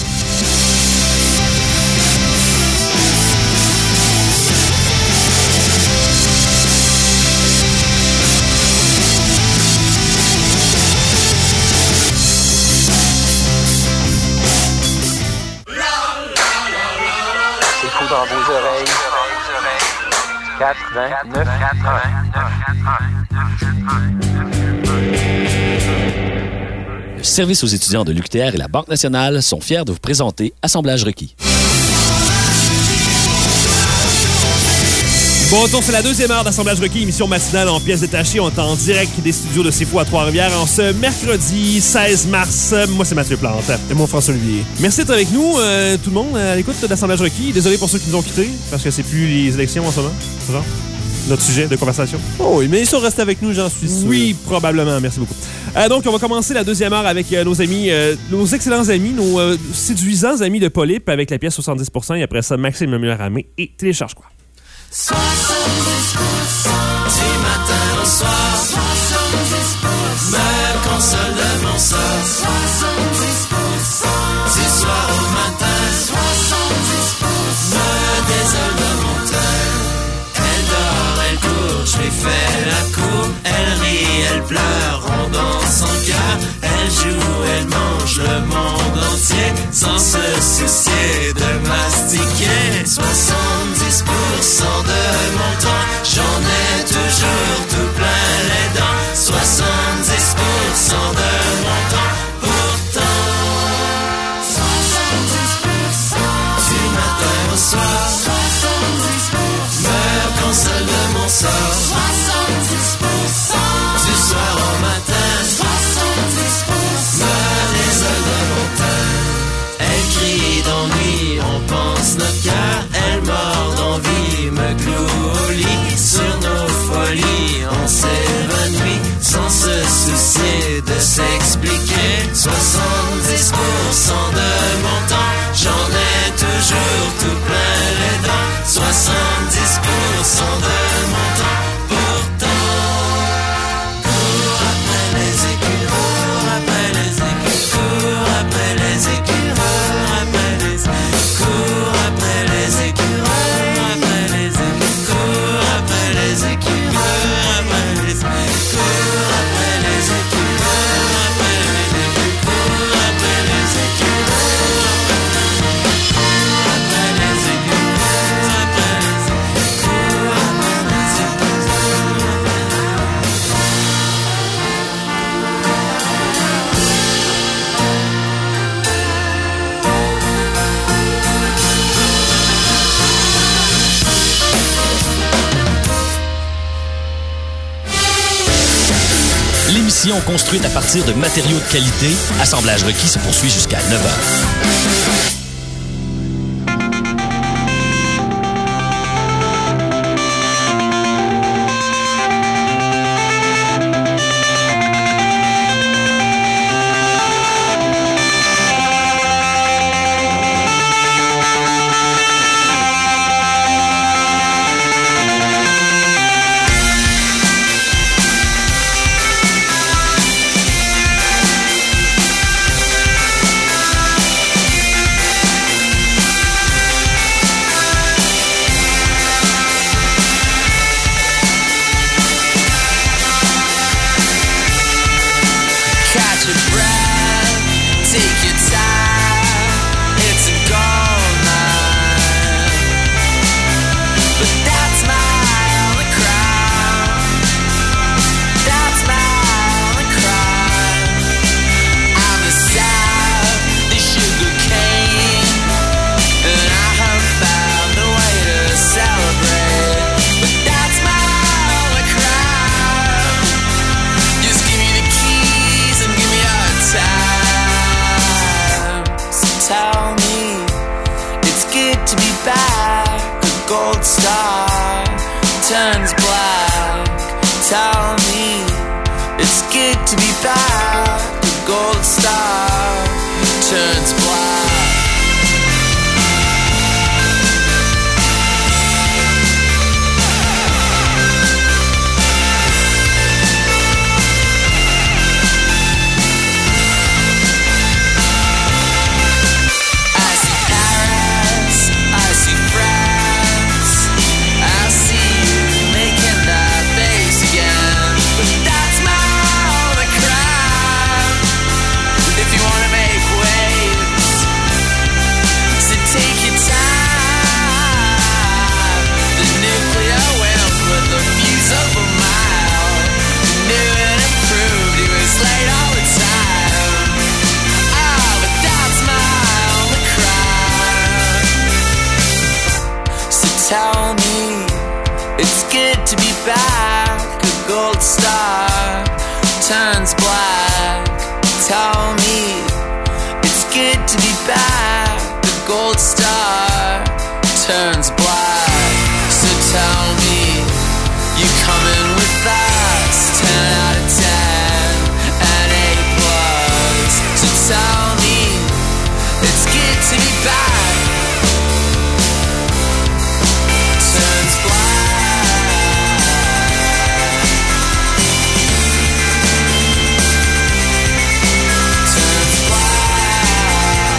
Écoute dans vos oreilles. quatre-vingt-neuf Le service aux étudiants de l'U Q T R et la Banque nationale sont fiers de vous présenter Assemblage requis. Bon retour, c'est la deuxième heure d'Assemblage requis, émission matinale en pièces détachées. On est en direct des studios de C F O à Trois-Rivières en ce mercredi seize mars. Moi, c'est Mathieu Plante. Et moi, François Olivier. Merci d'être avec nous, euh, tout le monde, à l'écoute d'Assemblage requis. Désolé pour ceux qui nous ont quittés, parce que c'est plus les élections en ce moment. Genre, notre sujet de conversation. Oh oui, mais ils sont restés avec nous, j'en suis sûr. Oui, probablement. Merci beaucoup. Euh, donc, on va commencer la deuxième heure avec euh, nos amis, euh, nos excellents amis, nos euh, séduisants amis de Polype avec la pièce soixante-dix pour cent et après ça, Maxime le meilleur ami et Télécharge quoi. soixante-dix pour cent du matin au soir, soixante-dix pour cent me console de mon sort, soixante-dix pour cent du soir au matin, soixante-dix pour cent me désole de mon teint. Elle dort, elle court, je lui fais la cour, elle rit, elle pleure, on danse son cœur, elle joue, elle mange le monde entier, sans se soucier de mastiquer. soixante-dix pour cent de mon temps, j'en ai toujours tout plein les dents. soixante-dix pour cent de mon temps, pourtant soixante-dix pour cent du matin au soir, soixante-dix pour cent me console de mon sort, soixante-dix pour cent du soir au matin, soixante-dix pour cent me désole de mon teint. Elle crie d'ennui, on pense notre cœur, elle mord d'envie, me cloue au lit. Sur nos folies, on s'évanouit, sans se soucier de s'expliquer. soixante-dix pour cent de mon temps, j'en ai toujours tout plein les dents. soixante-dix pour cent de mon temps, pourtant cours après les écus, cours après les écus, cours après les écus, cours après les écus, cours après les écus, cours après les écus, cours après les écus, cours après les écus, cours après les écus, cours après les écus, cours après les écus, cours après les écus, cours après les écus, cours après les L'émission construite à partir de matériaux de qualité, Assemblage requis se poursuit jusqu'à neuf heures. catch your breath, take your time, it's a gold mine. But that's my only crime, that's my only crime. I'm the south, the sugar cane, and I have found a way to celebrate. But that's my only crime. Just give me the keys and give me your time. So tell me it's good to be back. A gold star turns black. Tell me it's good to be back. A gold star turns black. back. A gold star turns black. Tell me it's good to be back. A gold star turns black. So tell me you coming with us. Ten out of ten and A plus. So tell me it's good to be back. Turns black. Turns black.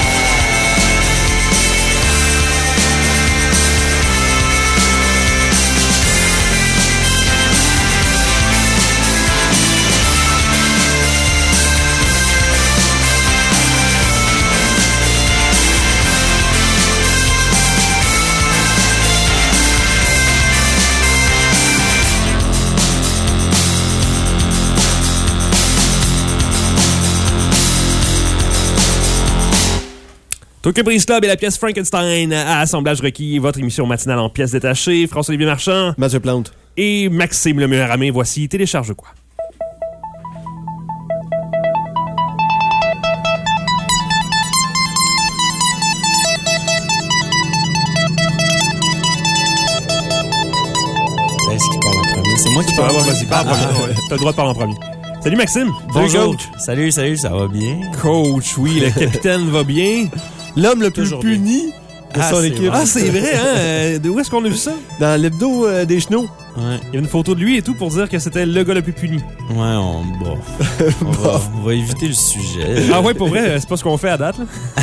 Tokyo Breeze Club et la pièce Frankenstein à Assemblage requis, votre émission matinale en pièces détachées. François-Olivier Marchand. Mathieu Plante. Et Maxime Le Meilleur-Amé. Voici Télécharge quoi. C'est ce qui parle en premier. C'est moi qui parle. Ah, vas-y, parle en premier. Ah, ouais. T'as le droit de parler en premier. Salut Maxime. Bonjour. Salut coach. Salut, salut, ça va bien? Coach, oui, le capitaine va bien. L'homme le plus Toujours puni de Ah, son c'est équipe. vrai. Ah, c'est vrai, hein? Euh, De où est-ce qu'on a vu ça? Dans l'hebdo euh, des chenaux. Ouais, Il y a une photo de lui et tout pour dire que c'était le gars le plus puni. ouais, on, bon, on, va, on va éviter le sujet. Ah ouais, pour vrai, c'est pas ce qu'on fait à date, là.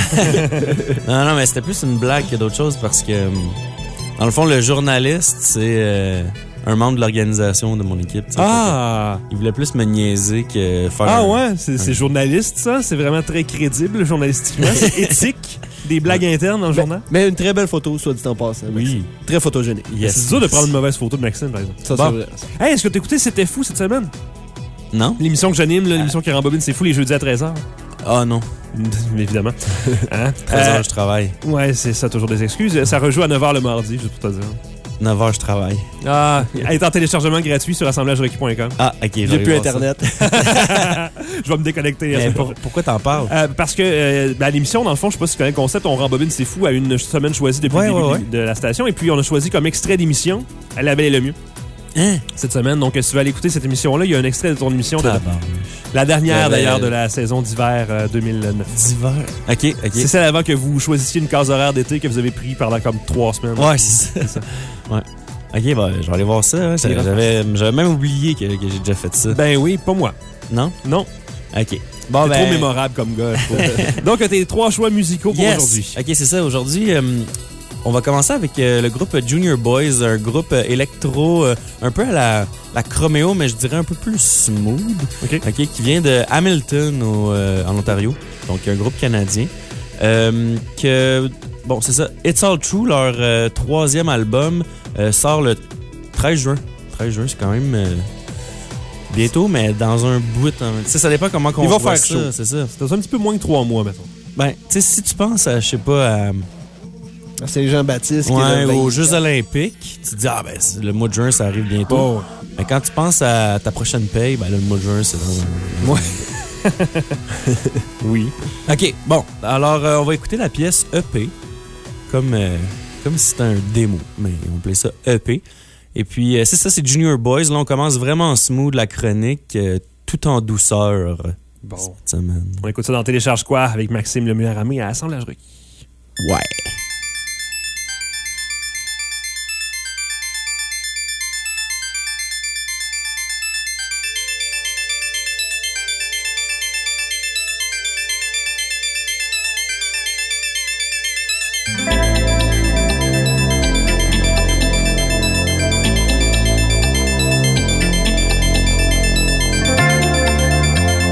Non, non, mais c'était plus une blague que d'autres choses parce que, hum, dans le fond, le journaliste, c'est euh, un membre de l'organisation de mon équipe. tu sais. Ah! Il voulait plus me niaiser que faire. Ah un- ouais, c'est c'est journaliste, ça. C'est vraiment très crédible, journalistiquement. C'est éthique. Des blagues internes dans le journal. Mais une très belle photo, soit dit en passant. Oui. Très photogénique. Yes. C'est dur de prendre une mauvaise photo de Maxime, par exemple. Ça, Bon. c'est vrai. Hey, est-ce que t'as écouté C'était fou cette semaine? Non? L'émission que j'anime, là, l'émission qui rembobine C'est fou les jeudis à treize heures. Ah non. Évidemment. Hein? treize heures, Euh, je travaille. Ouais, c'est ça, toujours des excuses. Ça rejoue à neuf heures le mardi, juste pour te dire. neuf heures, je travaille. Ah, elle est en téléchargement gratuit sur assemblage requis point com. Ah, ok. J'ai plus Internet. Je vais me déconnecter. la Mais semaine pour- prochaine. pourquoi t'en parles? Euh, parce que euh, ben, à l'émission, dans le fond, je sais pas si tu connais le concept, on rembobine C'est fou à une semaine choisie depuis Ouais, le début ouais, de- de la station. Et puis, on a choisi comme extrait d'émission à La Belle et le Mieux Hein? cette semaine. Donc, si tu veux aller écouter cette émission-là, il y a un extrait de ton émission, de, Tabarnouche. la dernière Il y avait- d'ailleurs de la saison d'hiver euh, deux mille neuf. D'hiver. Ok, ok. C'est celle avant que vous choisissiez une case horaire d'été que vous avez pris pendant comme trois semaines. Ouais, c'est ça. Ouais. Ok, bah, je vais aller voir ça. hein. J'avais, j'avais même oublié que, que j'ai déjà fait ça. Ben oui, pas moi. Non? Non. Ok. Bon, C'est ben. trop mémorable comme gars, je trouve. Donc, tes trois choix musicaux pour Yes. aujourd'hui. Ok, c'est ça. Aujourd'hui, euh, on va commencer avec euh, le groupe Junior Boys, un groupe euh, électro euh, un peu à la, la Chromeo, mais je dirais un peu plus smooth. OK. Ok, qui vient de Hamilton au, euh, en Ontario, donc un groupe canadien. Euh, que bon, c'est ça. It's All True, leur euh, troisième album, euh, sort le treize juin. treize juin, c'est quand même euh, bientôt, mais dans un bout. hein. Tu sais, ça dépend comment qu'on Ils vont voit faire ça, chaud. c'est ça. C'est un petit peu moins que trois mois, mettons. Ben, tu sais, si tu penses à, je sais pas, à, C'est Jean-Baptiste qui ouais, est le aux vingt. Jeux Olympiques, tu te dis, ah ben, c'est- le mois de juin, ça arrive bientôt. Oh. Mais quand tu penses à ta prochaine paye, ben là, le mois de juin, c'est dans un... Ouais. Oui. OK, bon. Alors, euh, on va écouter la pièce E P, comme, euh, comme si c'était un démo, mais on appelait ça E P. Et puis, euh, c'est ça, c'est Junior Boys. Là, on commence vraiment smooth la chronique, euh, tout en douceur. Bon. Cette semaine. On écoute ça dans Télécharge quoi avec Maxime Le Meilleur-Amé à Assemblage requis. Ouais.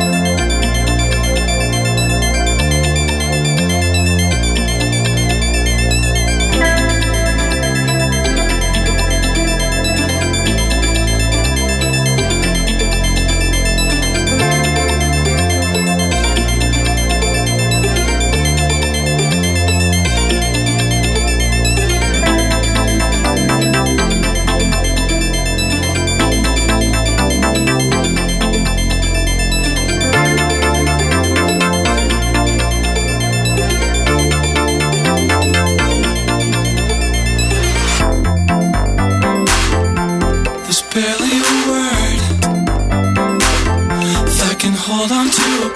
Thank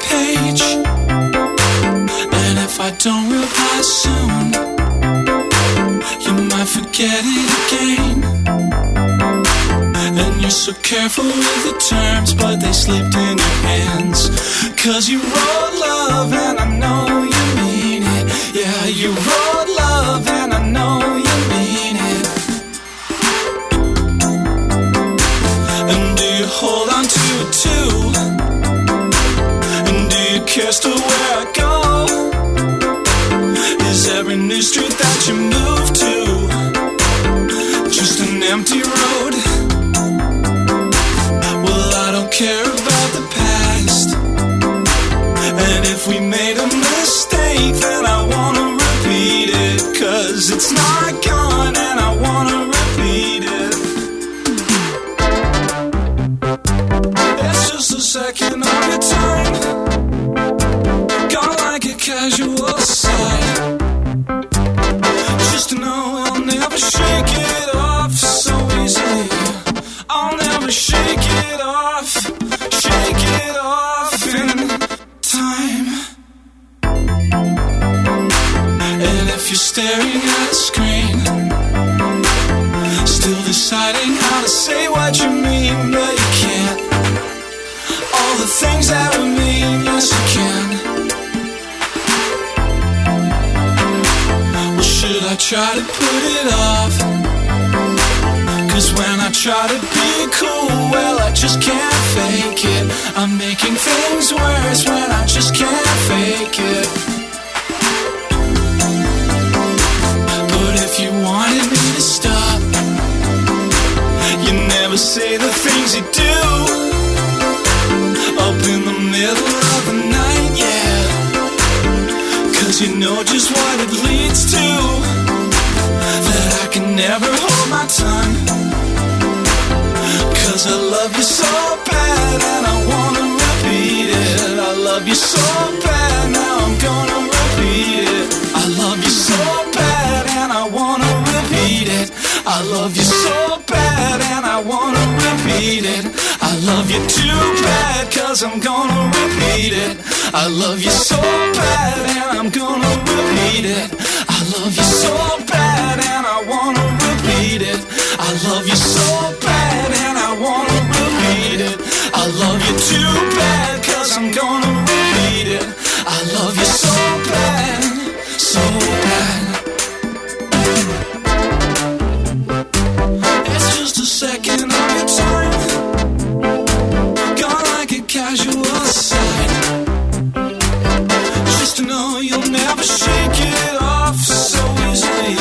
page. And if I don't reply soon, you might forget it again. And you're so careful with the terms, but they slipped in your hands. Cause you wrote love and I know you mean it. Yeah, you wrote love and I know you mean it. And do you hold on to it too? And do you care still where I go? Is every new street that you move to just an empty road? Well, I don't care about the past. And if we made a mistake, then I wanna repeat it. Cause it's not gone and I wanna repeat it. It's just a second of your time, gone like a casual side. Just to know I'll never shake it off so easily. I'll never shake it off, shake it off in time. And if you're staring at a screen, still deciding how to say what you mean, but you can't. All the things that we mean, yes you can. Well, should I try to put it off? Cause when I try to be cool, well, I just can't fake it. I'm making things worse when I just can't fake it. But if you wanted me to stop, you never say the things you do. Up in the middle of the night, yeah. Cause you know just what it leads to. That I can never hold my tongue. Cause I love you so bad and I wanna repeat it. I love you so bad, now I'm gonna repeat it. I love you so bad and I wanna repeat it. I love you so bad and I wanna repeat it. I love you too bad cause I'm gonna repeat it. I love you so bad and I'm gonna repeat it. I love you so bad and I wanna repeat it. I love you so bad and I wanna repeat it. I love you too bad cause I'm gonna repeat it. I love you so bad, so bad. It's just a second of your time, gone like a casual aside. Just to know you'll never shake it off so easily.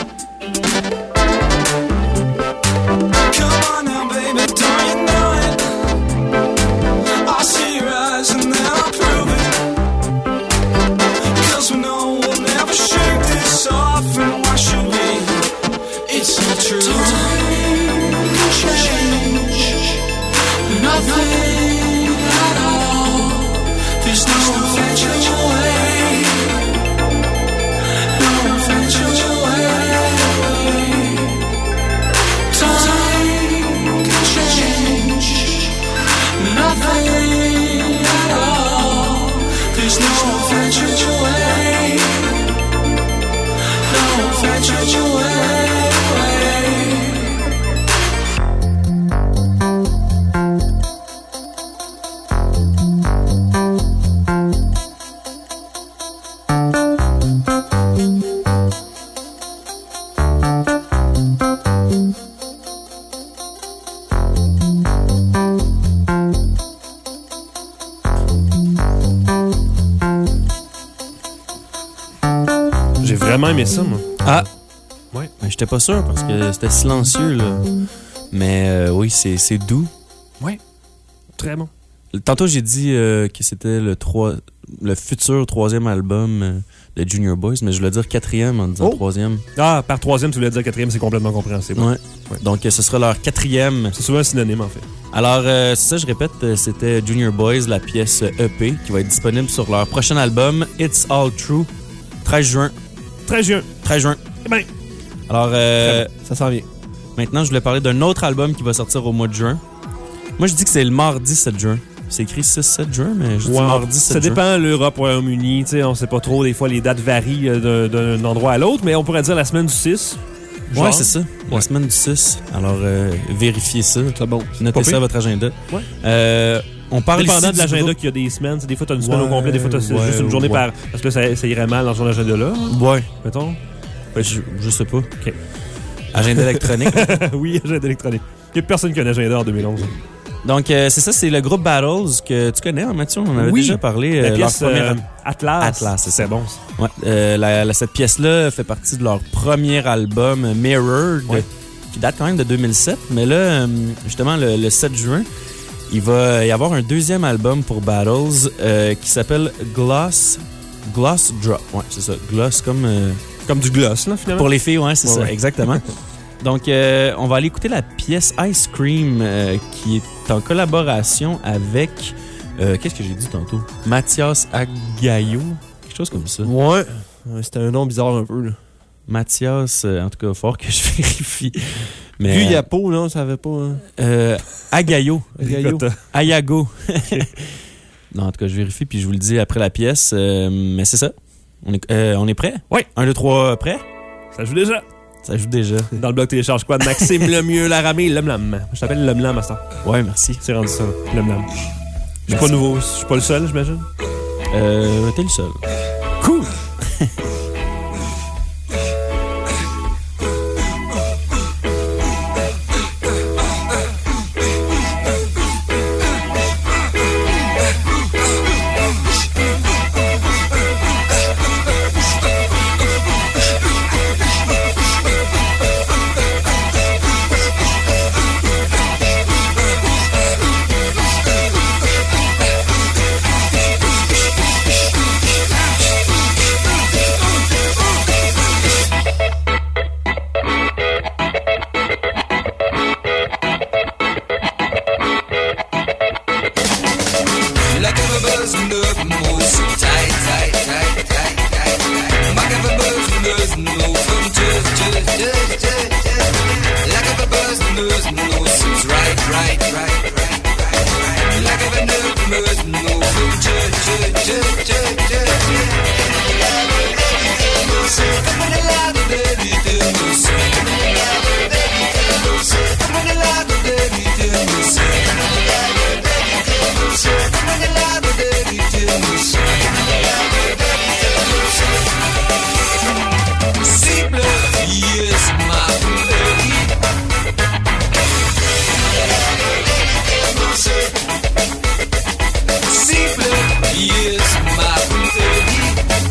Come on now, baby, don't you know it? I'll see your eyes and then I'll prove it. Cause we know we'll never shake this off, and why should we? It's so true. Time can change nothing at all. There's no eventual way. No eventual way. Time can change nothing at all. There's no eventual way. No eventual way. J'ai vraiment aimé ça, moi. Ah! Ouais. Ben, j'étais pas sûr parce que c'était silencieux, là. Mais euh, oui, c'est, c'est doux. Ouais. Très bon. Tantôt, j'ai dit euh, que c'était le, trois, le futur troisième album euh, de Junior Boys, mais je voulais dire quatrième en disant Oh. troisième. Ah, par troisième, tu voulais dire quatrième, c'est complètement compréhensible. Ouais. Ouais. Donc, euh, ce sera leur quatrième. C'est souvent un synonyme, en fait. Alors, euh, c'est ça, je répète, euh, c'était Junior Boys, la pièce E P, qui va être disponible sur leur prochain album, It's All True, treize juin. treize juin. treize juin. Eh bien, Alors, euh, Ça s'en vient. maintenant, je voulais parler d'un autre album qui va sortir au mois de juin. Moi, je dis que c'est le mardi sept juin. C'est écrit six sept juin, mais je dis Ouais, mardi sept ça juin. dépend, l'Europe, Royaume-Uni, tu sais, on sait pas trop, des fois les dates varient euh, d'un, d'un endroit à l'autre, mais on pourrait dire la semaine du six. Genre. Ouais, c'est ça. La Ouais. semaine du six. Alors, euh, vérifiez ça. C'est bon. Notez pas ça pire. à votre agenda. Ouais. Euh, on parle Dépendant ici de du l'agenda groupe- qu'il y a des semaines, tu sais, des fois t'as une semaine Ouais, au complet, des fois t'as ouais, juste une journée ouais. par... Parce que ça, ça irait mal dans son agenda-là, Ouais. mettons. Je, je sais pas. Agenda électronique. Oui, agenda électronique. Il n'y a personne qui a un agenda en deux mille onze. Donc, euh, c'est ça, c'est le groupe Battles que tu connais, hein, Mathieu? On en avait Oui. déjà parlé. La euh, pièce leur première- euh, Atlas. Atlas, c'est ça. C'est bon. Ouais, euh, la- la- cette pièce-là fait partie de leur premier album, euh, Mirrored, Ouais. qui date quand même de deux mille sept. Mais là, euh, justement, le, le sept juin, il va y avoir un deuxième album pour Battles euh, qui s'appelle Gloss... Gloss Drop. Ouais, c'est ça. Gloss comme... euh, Comme du gloss, là, finalement. pour les filles, ouais, c'est Ouais, ça, ouais. exactement. Donc, euh, on va aller écouter la pièce Ice Cream euh, qui est en collaboration avec... euh, qu'est-ce que j'ai dit tantôt? Mathias Agayo. Quelque chose comme ça. Ouais. Ouais, c'était un nom bizarre un peu, là. Mathias, euh, en tout cas, fort que je vérifie. Mais, Vu Yapo, non, ça avait pas. Hein. euh, Agayo. Gaillot. Écoute, euh, Ayago. Non, en tout cas, je vérifie puis je vous le dis après la pièce. euh, mais c'est ça. On est, euh, on est prêt? Oui. Un, deux, trois, prêt? ça joue déjà. Ça joue déjà. Dans le bloc télécharge quoi? Maxime Lemieux, Laramé, Lemlam. Je t'appelle Lemlam à ça. Ouais, merci. C'est rendu ça, Lemlam. Je suis Merci. pas nouveau, je suis pas le seul, j'imagine. Euh, t'es le seul. Cool! Like a buzz no more so tight, tight, tight, tight, tight, tight. Like a buzz knows no from just, just, just, just, just. Like a buzz knows no so right, right, right, right, right, right. Like a buzz no from just, just, just, just, just, just. Come on, love the baby, do no so. Come on, love the baby, do no so. Come on, love the baby, do no so. Come on, love the baby, do no so. Come on, love the baby, do no so. Simple, yes, my baby. Simple, yes, my baby.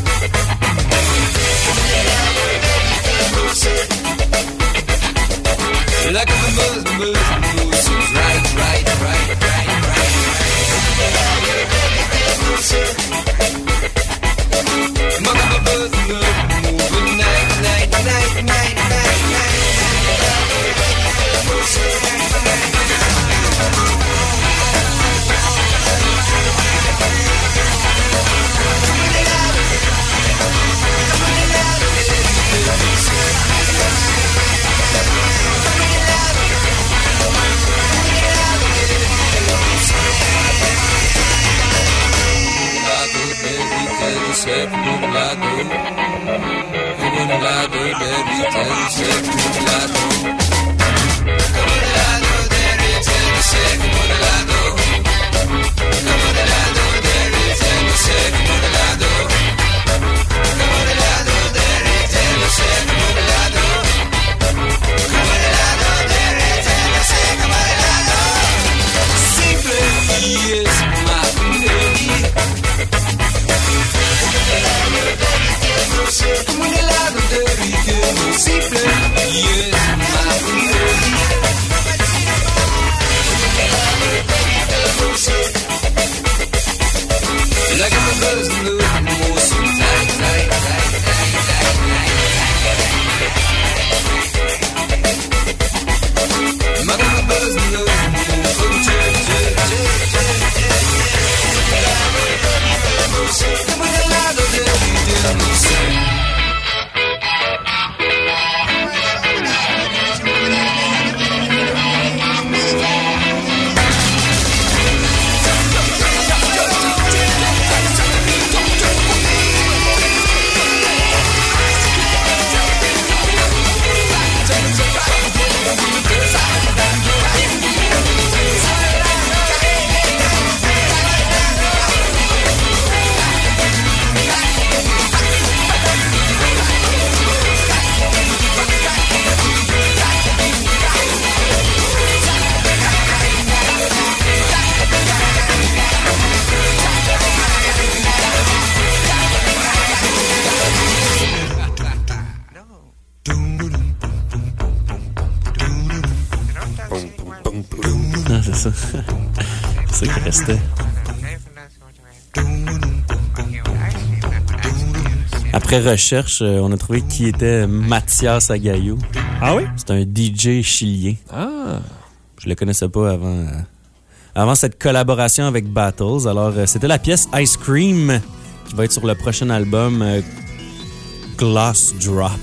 Like a buzz, buzz, buzz, right, right, right, right, right. Mother buzz, moving night, night, night, night, night, Like a buzz, moving more so tight, tight, tight, tight, tight, tight. Mother buzz, moving more from jet, jet, jet, jet, jet. Come on, love the baby, do no so. restait. Après recherche, euh, on a trouvé qui était Mathias Agayo. Ah oui? C'est un D J chilien. Ah. Je le connaissais pas avant, euh, avant cette collaboration avec Battles. Alors, euh, c'était la pièce Ice Cream qui va être sur le prochain album euh, Gloss Drop.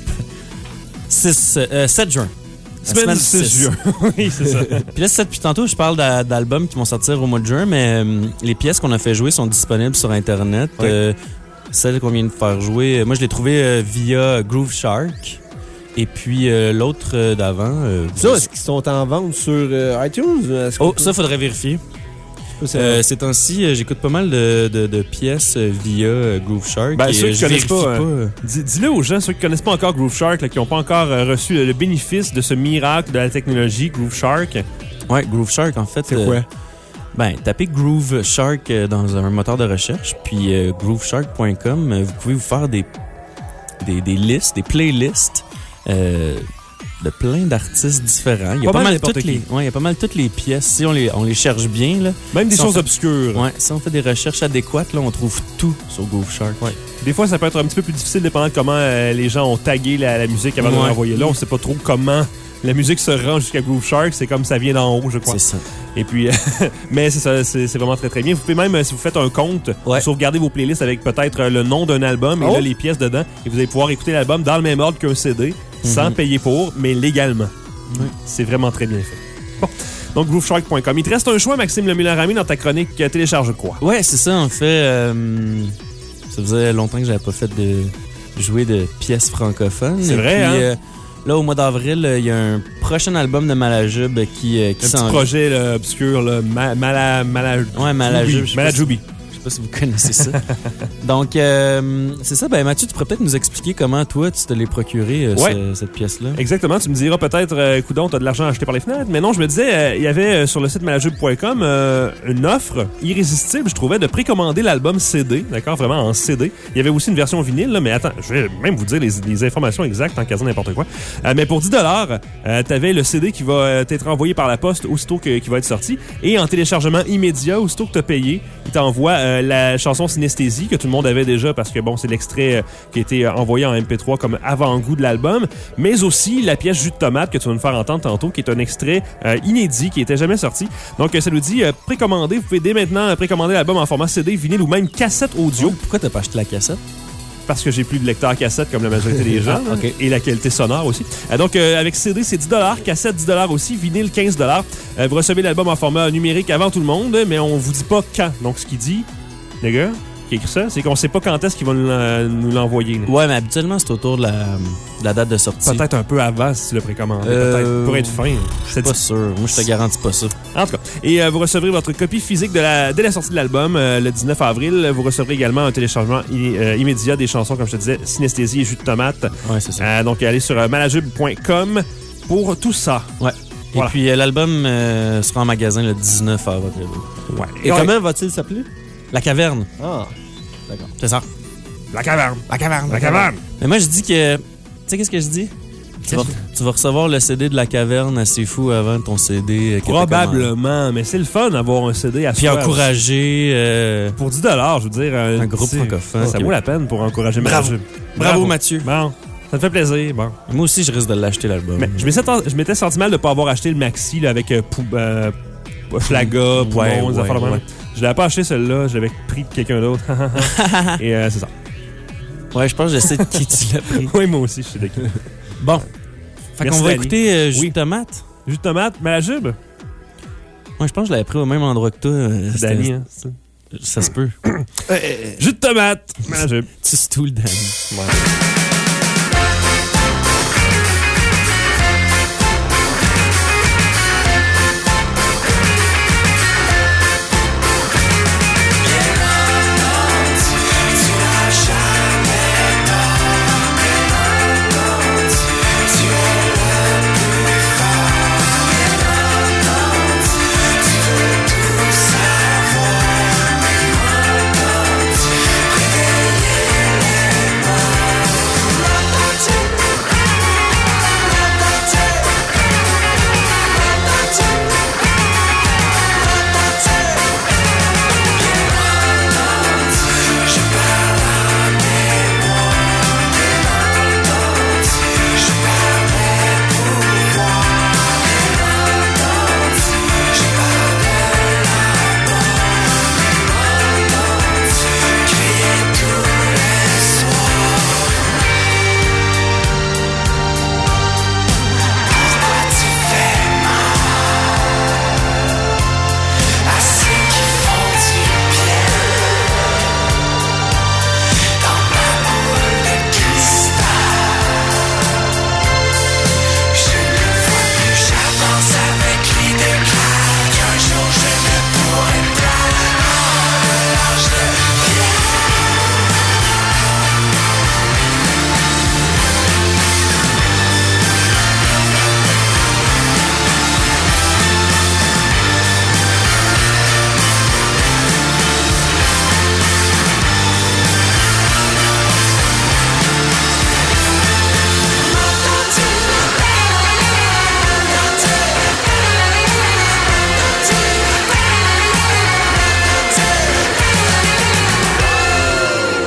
six, euh, sept juin. Semaine, semaine six juin. Oui, c'est ça. Puis là, c'est ça, depuis tantôt, je parle d'a- d'albums qui vont sortir au mois de juin, mais euh, les pièces qu'on a fait jouer sont disponibles sur Internet. Ouais. Euh, celle qu'on vient de faire jouer, moi, je l'ai trouvée euh, via Groove Shark. Et puis euh, l'autre euh, d'avant... Euh, Ça, est-ce qu'ils sont en vente sur euh, iTunes? Est-ce oh, qu'on- ça, faudrait vérifier. C'est Euh, ces temps-ci, euh, j'écoute pas mal de, de, de pièces euh, via euh, Groove Shark. Ben, et, ceux euh, qui je connaissent vérifie pas, pas. euh, dis- dis-le aux gens, ceux qui connaissent pas encore Groove Shark, là, qui n'ont pas encore euh, reçu le, le bénéfice de ce miracle de la technologie Groove Shark. Ouais, Groove Shark, en fait. C'est euh, quoi? Ben, tapez Groove Shark euh, dans un moteur de recherche, puis euh, groove shark point com, euh, vous pouvez vous faire des, des, des listes, des playlists euh, de plein d'artistes différents. Il y a Pas pas, mal mal, n'importe toutes qui. les, ouais, il y a pas mal toutes les pièces. Si on les, on les cherche bien, là. Même des Si on choses fait- obscures. Ouais, si on fait des recherches adéquates, là, on trouve tout sur Groove Shark. Ouais. Des fois, ça peut être un petit peu plus difficile dépendant de comment euh, les gens ont tagué la, la musique avant de Ouais. l'envoyer là. On sait pas trop comment la musique se rend jusqu'à Groove Shark. C'est comme ça vient d'en haut, je crois. C'est ça. Et puis, mais c'est ça, c'est c'est vraiment très très bien. Vous pouvez même, euh, si vous faites un compte, Ouais. sauvegarder vos playlists avec peut-être euh, le nom d'un album et Oh. là les pièces dedans. Et vous allez pouvoir écouter l'album dans le même ordre qu'un C D, sans payer pour, mais légalement. Ouais. C'est vraiment très bien fait. Bon. Donc, groove shark point com. Il te reste un choix, Maxime Lemullarami, dans ta chronique euh, Télécharge quoi? Ouais, c'est ça, en fait. euh, ça faisait longtemps que j'avais pas fait de jouer de pièces francophones. C'est Et vrai, puis, hein? euh, là, au mois d'avril, euh, il y a un prochain album de Malajube qui, euh, qui Un s'en petit vient. projet là, obscur, là, ma, mala, mala, Ouais, Malajube. je sais pas Malajoubi. Je sais pas si vous connaissez ça. Donc, euh, c'est ça. Ben, Mathieu, tu pourrais peut-être nous expliquer comment, toi, tu te l'es procuré, euh, Ouais. ce- cette pièce-là. Exactement, tu me diras peut-être, euh, coudonc, t'as de l'argent acheté par les fenêtres, mais non, je me disais, euh, il y avait euh, sur le site malajube point com euh, une offre irrésistible, je trouvais, de précommander l'album C D, d'accord, vraiment en C D. Il y avait aussi une version vinyle, là, mais attends, je vais même vous dire les, les informations exactes en casant n'importe quoi. Euh, mais pour dix dollars, euh, t'avais le C D qui va euh, t'être envoyé par la poste aussitôt que, qui va être sorti, et en téléchargement immédiat, aussitôt que t'as payé, il t'envoie euh, la chanson Synesthésie, que tout le monde avait déjà parce que bon, c'est l'extrait euh, qui a été euh, envoyé en M P trois comme avant-goût de l'album, mais aussi la pièce Jus de tomate que tu vas nous faire entendre tantôt, qui est un extrait euh, inédit qui était jamais sorti. Donc euh, ça nous dit euh, précommander, vous pouvez dès maintenant euh, précommander l'album en format C D, vinyle ou même cassette audio, Pourquoi t'as pas acheté la cassette? parce que j'ai plus de lecteur cassette comme la majorité des gens, Ah, ok. là, et la qualité sonore aussi. Euh, donc euh, avec C D c'est dix dollars, cassette dix dollars aussi, vinyle quinze dollars. Euh, vous recevez l'album en format numérique avant tout le monde, mais on vous dit pas quand. Donc ce qu'il dit, les gars, qui écrit ça, c'est qu'on sait pas quand est-ce qu'ils vont nous l'en- nous l'envoyer. là. Ouais, mais habituellement, c'est autour de la, de la date de sortie. Peut-être un peu avant si tu l'as précommandé. Euh, Peut-être. Pour être fin. Je suis pas sûr. Moi, je te garantis pas ça. En tout cas. Et euh, vous recevrez votre copie physique de la, dès la sortie de l'album, euh, le dix-neuf avril. Vous recevrez également un téléchargement i- euh, immédiat des chansons, comme je te disais, Synesthésie et Jus de tomate. Ouais, c'est ça. Euh, donc, allez sur euh, malajube point com pour tout ça. Ouais. Voilà. Et puis, euh, l'album euh, sera en magasin le dix-neuf avril. Ouais. Et Ouais. comment va-t-il s'appeler? La caverne. Ah. C'est ça. La caverne. La caverne. La caverne. Mais moi, je dis que... Tu sais, qu'est-ce que je dis? Tu vas, tu vas recevoir le C D de la caverne assez fou avant ton C D. euh, que t'as commandé. Probablement. Mais c'est le fun d'avoir un C D à Puis soi. encourager... euh, Pour dix dollars, je veux dire. Un groupe petit- francophone. Ça vaut la peine pour encourager Bravo. Malajube. Bravo, Mathieu. Bon. Ça me fait plaisir. Bon. Moi aussi, je risque de l'acheter, l'album. Mais je m'étais je m'étais senti mal de ne pas avoir acheté le maxi là, avec euh, pou, euh, Flaga, Poumon, Ouais, des ouais, affaires de même. ouais. Je l'avais pas acheté celui-là, je l'avais pris de quelqu'un d'autre. Et euh, c'est ça. Ouais, je pense que je sais de qui tu l'as pris. Oui, moi aussi, je suis d'accord. Bon. Fait Merci, qu'on va Danny. écouter euh, Jus Oui. de tomate. Jus de tomate, Malajube? Ouais, je pense que je l'avais pris au même endroit que toi. euh, C'est c'était- Danny, hein? c'est ça. Ça se peut. Jus de tomate, Malajube. Tu stoules, Danny. Ouais. Réveiller les mains.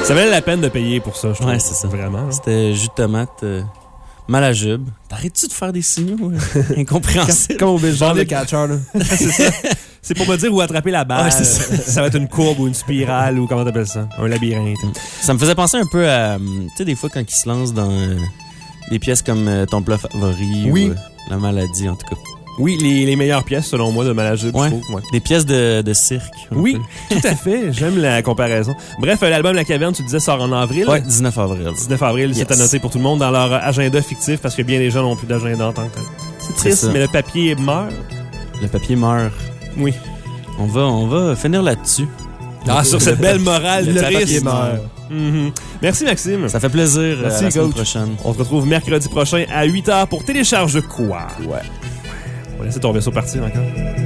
Ça valait la peine de payer pour ça, je trouve. Ouais, c'est ça. Vraiment. Hein? C'était jus de tomate euh, mal à jube. T'arrêtes-tu de faire des signaux euh, incompréhensibles? Comme au baseball de catcher, là. C'est ça. C'est pour me dire où attraper la balle. Ouais, c'est ça. Ça va être une courbe ou une spirale ou comment t'appelles ça? Un labyrinthe. Ça me faisait penser un peu à, tu sais, des fois quand ils se lancent dans euh, des pièces comme euh, Ton plat favori Oui. ou euh, La maladie, en tout cas. Oui, les, les meilleures pièces, selon moi, de Malajube, Ouais. je trouve. Ouais. Des pièces de, de cirque. un Oui, peu. tout à fait. J'aime la comparaison. Bref, euh, l'album La Caverne, tu disais, sort en avril. Ouais, dix-neuf avril. dix-neuf avril, Yes. c'est à noter pour tout le monde dans leur agenda fictif parce que bien des gens n'ont plus d'agenda en tant que tel. C'est triste, ça. mais le papier meurt. Le papier meurt. Oui. On va, on va finir là-dessus. Ah, sur cette belle morale Le triste. papier meurt. Mhm. Merci, Maxime. Ça fait plaisir. Merci, à la semaine coach. prochaine. On se retrouve mercredi prochain à huit heures pour Télécharge quoi? Ouais. On va laisser ton vaisseau partir encore.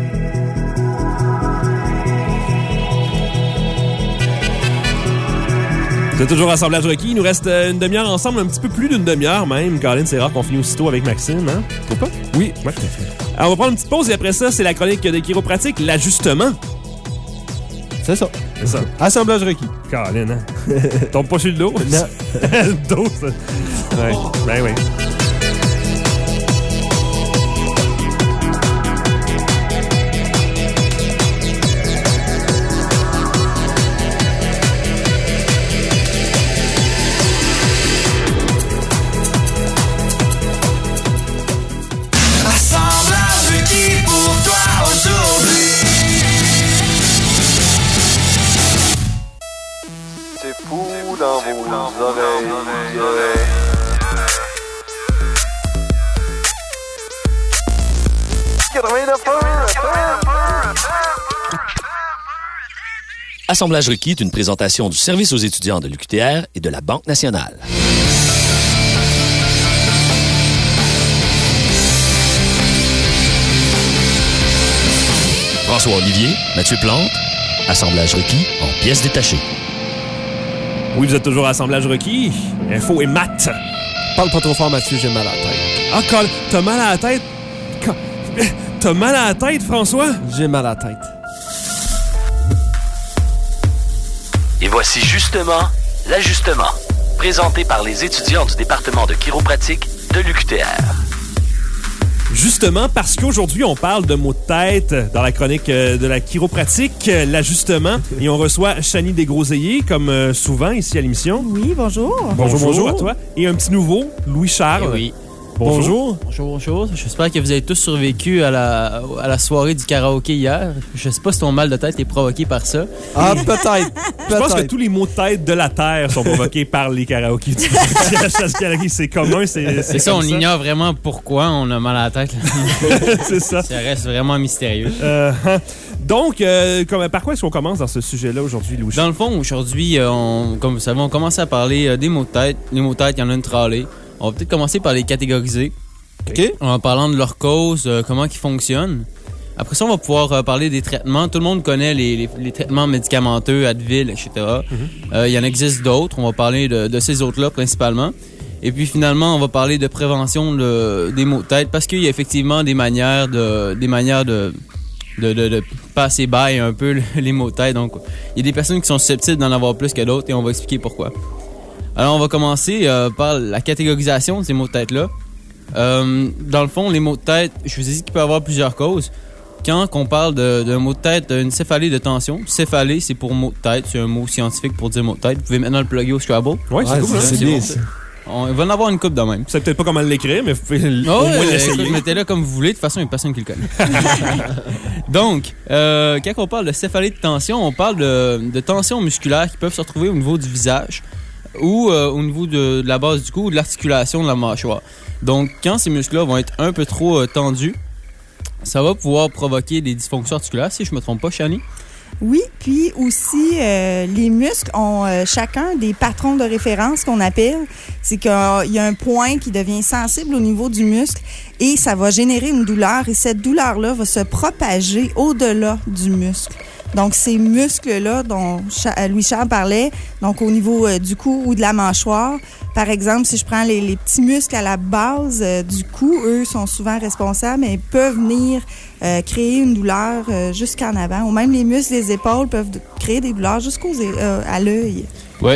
C'est toujours Assemblage requis. Il nous reste euh, une demi-heure ensemble, un petit peu plus d'une demi-heure même. Colin, c'est rare qu'on finisse aussitôt avec Maxime, hein? Trouve pas? Oui. Ouais, tout à fait. Alors, on va prendre une petite pause et après ça, c'est la chronique de chiropratique, l'ajustement. C'est ça. C'est ça. Assemblage requis. Colin, hein? Tombe pas sur le dos? Non. Le dos, ça. Ouais. Ben oui. Assemblage requis pour toi aujourd'hui. C'est fou dans vos oreilles. Assemblage requis est une présentation du service aux étudiants de l'U Q T R et de la Banque nationale. François Olivier, Mathieu Plante, Assemblage requis en pièces détachées. Oui, vous êtes toujours à Assemblage requis. Info et maths. Parle pas trop fort, Mathieu, j'ai mal à la tête. Ah, Colin, t'as mal à la tête? Col- T'as mal à la tête, François? J'ai mal à la tête. Et voici justement l'ajustement, présenté par les étudiants du département de chiropratique de l'U Q T R. Justement, parce qu'aujourd'hui, on parle de mots de tête dans la chronique euh, de la chiropratique, euh, l'ajustement, et on reçoit Chanie Desgroseilliers, comme euh, souvent ici à l'émission. Oui, bonjour. Bonjour, bonjour, Bonjour. à toi. Et un petit nouveau, Louis-Charles. Eh oui. Bonjour. Bonjour, bonjour. J'espère que vous avez tous survécu à la, à la soirée du karaoké hier. Je sais pas si ton mal de tête est provoqué par ça. Ah, peut-être. Je pense que Peut-être. tous les mots de tête de la Terre sont provoqués par les karaokés. Du karaoké, c'est commun, c'est C'est ça, on comme ignore vraiment pourquoi on a mal à la tête. C'est ça. Ça reste vraiment mystérieux. Euh, donc, euh, comme, par quoi est-ce qu'on commence dans ce sujet-là aujourd'hui, Louis? Dans le fond, aujourd'hui, euh, on- comme vous savez, on commence à parler euh, des mots de tête. Les mots de tête, il y en a une tralée. On va peut-être commencer par les catégoriser. OK. En parlant de leur cause, euh, comment ils fonctionnent. Après ça, on va pouvoir euh, parler des traitements. Tout le monde connaît les, les- les traitements médicamenteux, Advil, et cetera. Euh, il y en existe d'autres. On va parler de, de ces autres-là principalement. Et puis finalement, on va parler de prévention de- des maux de tête parce qu'il y a effectivement des manières de, des manières de, de, de, de passer by un peu les maux de tête. Donc, il y a des personnes qui sont susceptibles d'en avoir plus que d'autres et on va expliquer pourquoi. Alors, on va commencer euh, par la catégorisation de ces maux de tête-là. Euh, dans le fond, les maux de tête, je vous ai dit qu'il peut y avoir plusieurs causes. Quand on parle de- d'un mot de tête, d'une céphalée de tension, céphalée, c'est pour mot de tête, c'est un mot scientifique pour dire mot de tête. Vous pouvez maintenant le plugger au Scrabble. Ouais, c'est Ouais, cool, hein? c'est C'est bien, bon. ça. On, il va en avoir une coupe de même. Vous savez peut-être pas comment l'écrire, mais vous pouvez l- Oh, au moins euh, l'essayer. écoute, mettez-le comme vous voulez. De toute façon, il n'y a personne qui le connaît. Donc, euh, quand on parle de céphalée de tension, on parle de, de tensions musculaires qui peuvent se retrouver au niveau du visage ou euh, au niveau de, de la base du cou ou de l'articulation de la mâchoire. Donc, quand ces muscles-là vont être un peu trop euh, tendus, ça va pouvoir provoquer des dysfonctions articulaires, si je ne me trompe pas, Chani. Oui, puis aussi, euh, les muscles ont euh, chacun des patrons de référence qu'on appelle. C'est qu'il y a un point qui devient sensible au niveau du muscle et ça va générer une douleur et cette douleur-là va se propager au-delà du muscle. Donc, ces muscles-là dont Cha- Louis-Charles parlait, donc au niveau euh, du cou ou de la mâchoire, par exemple, si je prends les, les petits muscles à la base euh, du cou, eux sont souvent responsables, mais ils peuvent venir euh, créer une douleur euh, jusqu'en avant. Ou même les muscles des épaules peuvent d- créer des douleurs jusqu'aux é- euh, à l'œil. Oui.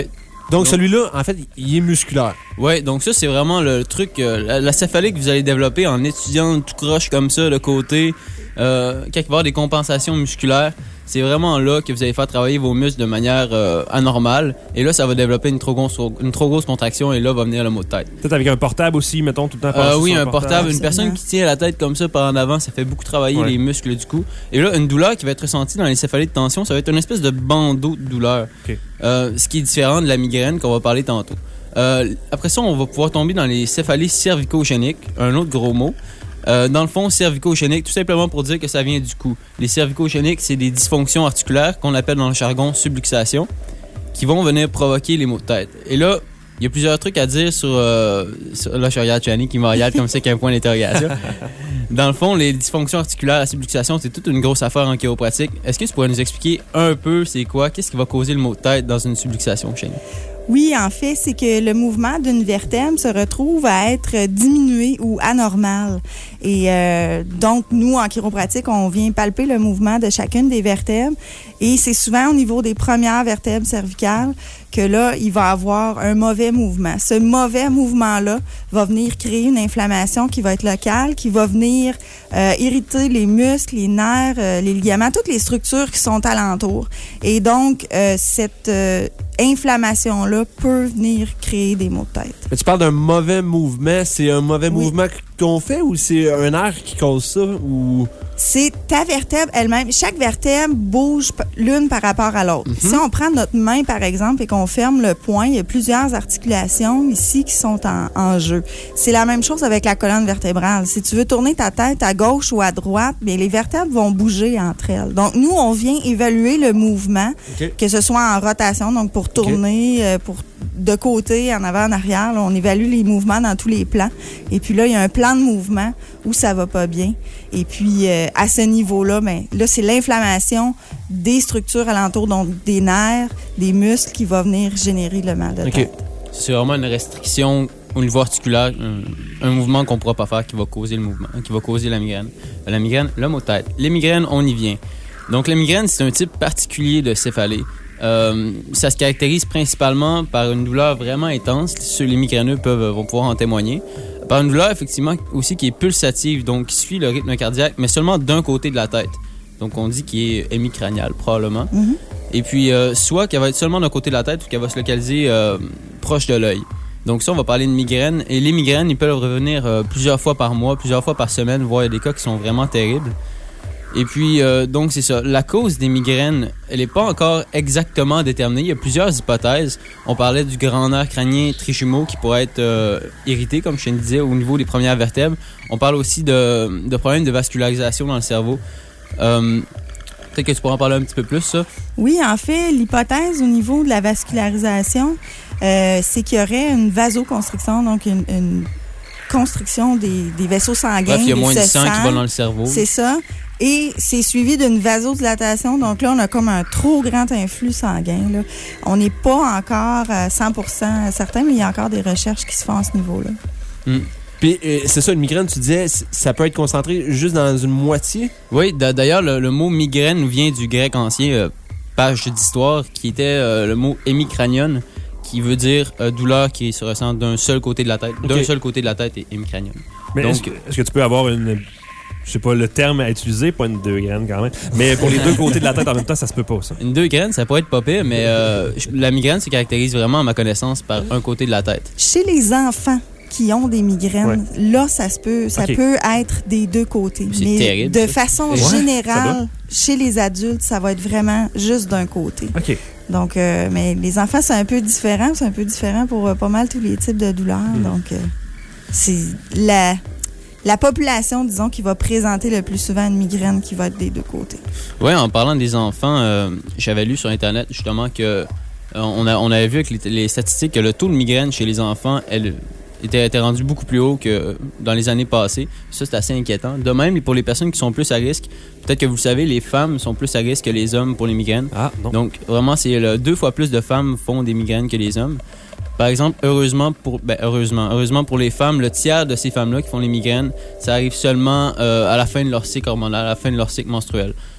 Donc, celui-là, en fait, il est musculaire. Oui, donc ça, c'est vraiment le truc, euh, la, la céphalée que vous allez développer en étudiant tout croche comme ça, de côté, euh, quand il va y avoir des compensations musculaires. C'est vraiment là que vous allez faire travailler vos muscles de manière euh, anormale. Et là, ça va développer une trop, grosse, une trop grosse contraction et là va venir le mot de tête. Peut-être avec un portable aussi, mettons, tout le temps. Euh, oui, un portable. portable. Une personne qui tient la tête comme ça par en avant, ça fait beaucoup travailler ouais. les muscles du cou. Et là, une douleur qui va être ressentie dans les céphalées de tension, ça va être une espèce de bandeau de douleur. Okay. Euh, ce qui est différent de la migraine qu'on va parler tantôt. Euh, après ça, on va pouvoir tomber dans les céphalées cervico-géniques, un autre gros mot. Euh, dans le fond, cervico-génique, tout simplement pour dire que ça vient du cou. Les cervico-géniques, c'est des dysfonctions articulaires qu'on appelle dans le jargon subluxation, qui vont venir provoquer les maux de tête. Et là, il y a plusieurs trucs à dire sur... Euh, sur là, je regarde Chani qui me regarde comme ça, avec un point d'interrogation. Dans le fond, les dysfonctions articulaires, la subluxation, c'est toute une grosse affaire en chiropratique. Est-ce que tu pourrais nous expliquer un peu c'est quoi? Qu'est-ce qui va causer le maux de tête dans une subluxation, Chani? Oui, en fait, c'est que le mouvement d'une vertèbre se retrouve à être diminué ou anormal. Et euh, donc, nous, en chiropratique, on vient palper le mouvement de chacune des vertèbres. Et c'est souvent au niveau des premières vertèbres cervicales que là, il va avoir un mauvais mouvement. Ce mauvais mouvement-là va venir créer une inflammation qui va être locale, qui va venir euh, irriter les muscles, les nerfs, euh, les ligaments, toutes les structures qui sont alentour. Et donc, euh, cette euh, inflammation-là peut venir créer des maux de tête. Mais tu parles d'un mauvais mouvement. C'est un mauvais oui. mouvement qu'on fait ou c'est un nerf qui cause ça? Ou... C'est ta vertèbre elle-même. Chaque vertèbre bouge l'une par rapport à l'autre. Mm-hmm. Si on prend notre main, par exemple, et qu'on ferme le poing, il y a plusieurs articulations ici qui sont en, en jeu. C'est la même chose avec la colonne vertébrale. Si tu veux tourner ta tête à gauche ou à droite, bien, les vertèbres vont bouger entre elles. Donc, nous, on vient évaluer le mouvement, okay. que ce soit en rotation, donc pour tourner, okay. euh, pour de côté, en avant, en arrière. Là, on évalue les mouvements dans tous les plans. Et puis là, il y a un plan de mouvement où ça va pas bien. Et puis, euh, à ce niveau-là, ben, là, c'est l'inflammation des structures alentour, donc des nerfs, des muscles qui va venir générer le mal de tête. Okay. C'est vraiment une restriction au niveau articulaire, un, un mouvement qu'on ne pourra pas faire qui va causer le mouvement, qui va causer la migraine. La migraine, le mot de tête. Les migraines, on y vient. Donc, la migraine, c'est un type particulier de céphalée. Euh, ça se caractérise principalement par une douleur vraiment intense. Ceux les migraineux peuvent vont pouvoir en témoigner. Par une douleur effectivement aussi qui est pulsative, donc qui suit le rythme cardiaque, mais seulement d'un côté de la tête. Donc on dit qu'il est hémicranial probablement. Mm-hmm. Et puis euh, soit qu'elle va être seulement d'un côté de la tête ou qu'elle va se localiser euh, proche de l'œil. Donc ça, on va parler de migraine. Et les migraines, ils peuvent revenir euh, plusieurs fois par mois, plusieurs fois par semaine, voire il y a des cas qui sont vraiment terribles. Et puis, euh, donc, c'est ça. La cause des migraines, elle n'est pas encore exactement déterminée. Il y a plusieurs hypothèses. On parlait du grand nerf crânien trijumeau qui pourrait être euh, irrité, comme je te disais, au niveau des premières vertèbres. On parle aussi de, de problèmes de vascularisation dans le cerveau. Euh, peut-être que tu pourras en parler un petit peu plus, ça. Oui, en fait, l'hypothèse au niveau de la vascularisation, euh, c'est qu'il y aurait une vasoconstriction, donc une... une constriction des, des vaisseaux sanguins. Bref, il y a moins de sang sang, qui va dans le cerveau. C'est ça. Et c'est suivi d'une vasodilatation. Donc là, on a comme un trop grand influx sanguin. Là. On n'est pas encore à cent pour cent certain, mais il y a encore des recherches qui se font à ce niveau-là. Mm. Puis euh, c'est ça, une migraine, tu disais, ça peut être concentré juste dans une moitié? Oui, d'ailleurs, le, le mot migraine vient du grec ancien, euh, page d'histoire, qui était euh, le mot hémicranion, qui veut dire euh, douleur qui se ressent d'un seul côté de la tête. Okay. D'un seul côté de la tête et hémicranium. Mais Donc, est-ce que, est-ce que tu peux avoir une... Je sais pas le terme à utiliser, pas une deux graines quand même, mais pour les deux côtés de la tête en même temps, ça se peut pas, ça. Une deux graines, ça pourrait être pas pire, mais euh, la migraine se caractérise vraiment, à ma connaissance, par un côté de la tête. Chez les enfants qui ont des migraines, ouais. là, ça se peut, ça okay. peut être des deux côtés. C'est mais terrible, de ça. façon ouais, générale, chez les adultes, ça va être vraiment juste d'un côté. OK. Donc, euh, mais les enfants, c'est un peu différent. C'est un peu différent pour euh, pas mal tous les types de douleurs. Mm. Donc, euh, c'est la... La population, disons, qui va présenter le plus souvent une migraine qui va être des deux côtés. Oui, en parlant des enfants, euh, j'avais lu sur Internet justement que euh, on, a, on avait vu avec les, les statistiques que le taux de migraine chez les enfants elle, était, était rendu beaucoup plus haut que dans les années passées. Ça, c'est assez inquiétant. De même, pour les personnes qui sont plus à risque, peut-être que vous le savez, les femmes sont plus à risque que les hommes pour les migraines. Ah, non. Donc, vraiment, c'est le, deux fois plus de femmes font des migraines que les hommes. Par exemple, heureusement pour ben heureusement, heureusement pour les femmes, le tiers de ces femmes-là qui font les migraines, ça arrive seulement euh, à la fin de leur cycle hormonal, à la fin de leur cycle menstruel.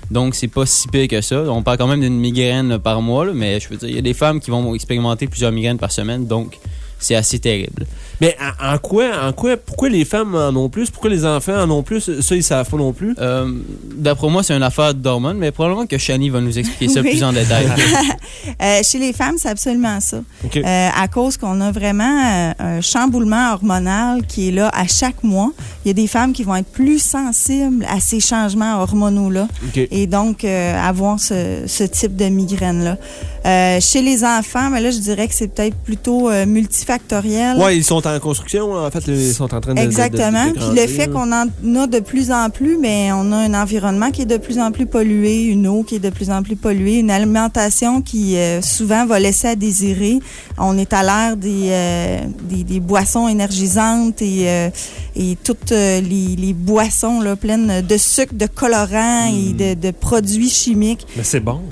Donc, c'est pas si pire que ça. On parle quand même d'une migraine par mois, là, mais je veux dire, il y a des femmes qui vont expérimenter plusieurs migraines par semaine, donc c'est assez terrible. Mais en, en quoi, en quoi, pourquoi les femmes en ont plus? Pourquoi les enfants en ont plus? Ça, ils savent pas non plus? Euh, d'après moi, c'est une affaire d'hormones, mais probablement que Shani va nous expliquer ça Oui. plus en détail. Euh, chez les femmes, c'est absolument ça. Okay. Euh, à cause qu'on a vraiment euh, un chamboulement hormonal qui est là à chaque mois. Il y a des femmes qui vont être plus sensibles à ces changements hormonaux-là Okay. et donc euh, avoir ce, ce type de migraine-là. Euh, chez les enfants, mais là, je dirais que c'est peut-être plutôt euh, multifactoriel. Ouais, ils sont en construction, là. En fait, ils sont en train de. Exactement. de- de- de Puis le grandir, fait là. qu'on en a de plus en plus, mais on a un environnement qui est de plus en plus pollué, une eau qui est de plus en plus polluée, une alimentation qui euh, souvent va laisser à désirer. On est à l'ère des, euh, des, des boissons énergisantes et, euh, et toutes euh, les, les boissons là, pleines de sucre, de colorants et de, de produits chimiques. Mais c'est bon.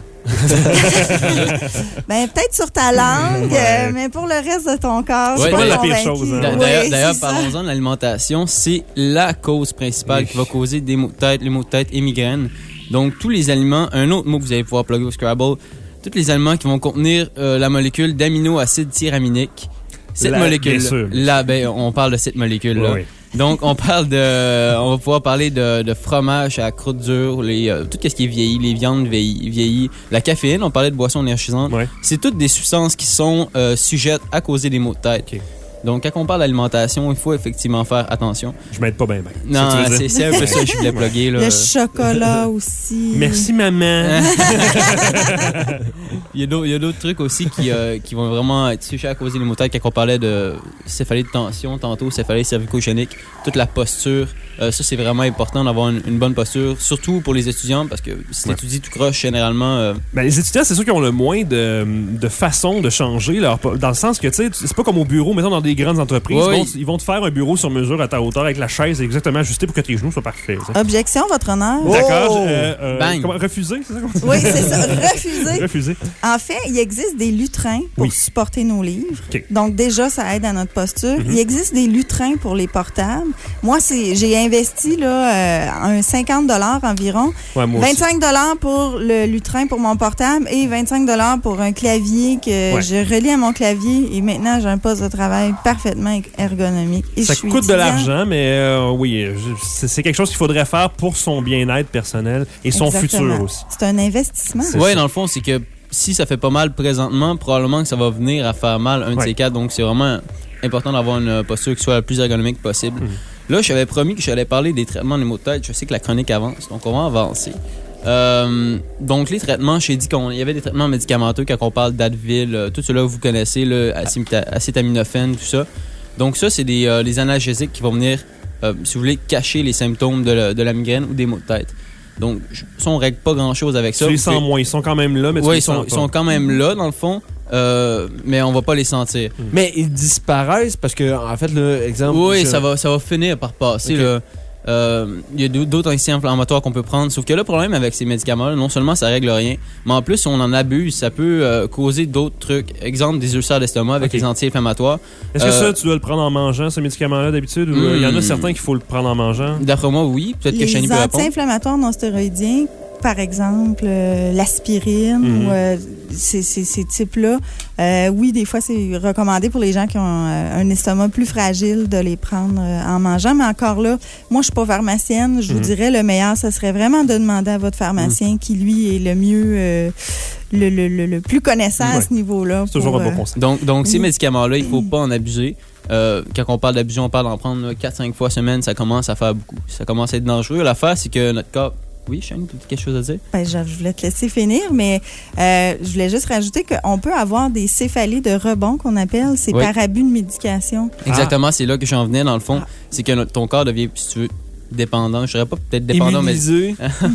Ben, peut-être sur ta langue, Ouais. euh, mais pour le reste de ton corps, je Ouais, suis pas c'est la pire convaincue. chose, hein. D'a- Oui, D'ailleurs, c'est d'ailleurs, ça. parlons-en de l'alimentation. C'est la cause principale qui va causer des maux de tête, les maux de tête et migraines. Donc, tous les aliments, un autre mot que vous allez pouvoir plugger au Scrabble, tous les aliments qui vont contenir euh, la molécule d'aminoacide tyraminique. Cette La- molécule, bien sûr. là, ben, on parle de cette molécule-là. Oui, oui. Donc, on parle de, on va pouvoir parler de, de fromage à croûte dure, les, euh, tout ce qui est vieilli, les viandes vieillies, vieillies, la caféine, on parlait de boissons énergisantes. Ouais. C'est toutes des substances qui sont euh, sujettes à causer des maux de tête. Ok. Donc, quand on parle d'alimentation, il faut effectivement faire attention. Je m'aide pas bien, bien. Non, C'est ça que tu veux c'est dire? c'est un peu ça que je voulais plugger. Là. Le chocolat aussi. Merci, maman. Il y a d'autres- il y a d'autres trucs aussi qui, euh, qui vont vraiment être sujets à causer les maux de tête. Quand on parlait de céphalée de tension tantôt, céphalée cervico-génique, toute la posture, euh, ça c'est vraiment important d'avoir une, une bonne posture, surtout pour les étudiants, parce que si Ouais. tu étudies tout croche, généralement... euh, Ben, les étudiants, c'est sûr qu'ils ont le moins de, de façons de changer. Leur, dans le sens que, tu sais, c'est pas comme au bureau, mettons dans des grandes entreprises. Oui. Ils, vont, ils vont te faire un bureau sur mesure à ta hauteur avec la chaise exactement ajustée pour que tes genoux soient parfaits. tu sais. Objection, votre honneur. D'accord. euh, euh, Bang. comment- refuser, c'est ça qu'on dit? Oui, c'est ça. Refuser. Refuser. En fait, il existe des lutrins pour Oui. supporter nos livres. OK. Donc, déjà, ça aide à notre posture. Mhm. Il existe des lutrins pour les portables. Moi, c'est, j'ai investi là, euh, un cinquante dollars environ. Ouais, moi aussi. vingt-cinq dollars pour le lutrin pour mon portable et vingt-cinq dollars pour un clavier que Ouais. je relie à mon clavier. Et maintenant, j'ai un poste de travail parfaitement ergonomique. Et Ça je suis coûte de étudiante. l'argent, mais euh, oui, je- c'est c'est quelque chose qu'il faudrait faire pour son bien-être personnel et son Exactement. futur aussi. C'est un investissement. C'est Ouais, ça. dans le fond, c'est que si ça fait pas mal présentement, probablement que ça va venir à faire mal un de Ouais. ces quatre. Donc, c'est vraiment important d'avoir une posture qui soit la plus ergonomique possible. Mhm. Là, j'avais promis que j'allais parler des traitements des maux de tête. Je sais que la chronique avance, donc on va avancer. Euh, donc, les traitements, j'ai dit qu'il y avait des traitements médicamenteux quand on parle d'Advil, euh, tout cela vous connaissez, le acétamita- acétaminophène, tout ça. Donc, ça, c'est des, euh, des analgésiques qui vont venir, euh, si vous voulez, cacher les symptômes de la, de la migraine ou des maux de tête. Donc, je- ça, on règle pas grand-chose avec ça. Tu les Vous sens pouvez- moins. Ils sont quand même là, mais tu Oui, les ils sont, sens ils pas. sont quand même là, dans le fond, euh, mais on va pas les sentir. Mais ils disparaissent parce que, en fait, le exemple. Oui, je- ça va, ça va finir par passer. Ok. là. Euh, Il y a d'autres anti-inflammatoires qu'on peut prendre, sauf que le problème avec ces médicaments, non seulement ça règle rien, mais en plus, si on en abuse, ça peut euh, causer d'autres trucs. Exemple, des ulcères d'estomac avec Ok. les anti-inflammatoires. Est-ce que Euh, ça, tu dois le prendre en mangeant, ce médicament-là, d'habitude? Ou euh, il y en a Hmm. certains qu'il faut le prendre en mangeant? D'après moi, oui. Peut-être que Shani Les peut répondre. anti-inflammatoires non stéroïdiens, par exemple, euh, l'aspirine Mhm. ou euh, ces, ces, ces types-là, euh, oui, des fois, c'est recommandé pour les gens qui ont euh, un estomac plus fragile de les prendre euh, en mangeant. Mais encore là, moi, je suis pas pharmacienne. Je vous Mhm. dirais, le meilleur, ce serait vraiment de demander à votre pharmacien qui, lui, est le mieux, euh, le, le, le, le plus connaissant à Ouais. ce niveau-là. C'est toujours pour, un bon euh, conseil. Donc, donc ces Oui. médicaments-là, il faut pas en abuser. Euh, quand on parle d'abus, on parle d'en prendre quatre cinq fois semaine, ça commence à faire beaucoup. Ça commence à être dangereux. L'affaire, c'est que notre corps... Oui, Shani, tu as quelque chose à dire? Ben, je, je voulais te laisser finir, mais euh, je voulais juste rajouter qu'on peut avoir des céphalées de rebond qu'on appelle, c'est Oui. par abus de médication. Exactement, c'est là que j'en venais, dans le fond. C'est que notre- ton corps devient, si tu veux, dépendant. Je dirais pas peut-être dépendant, mais... Immunisé.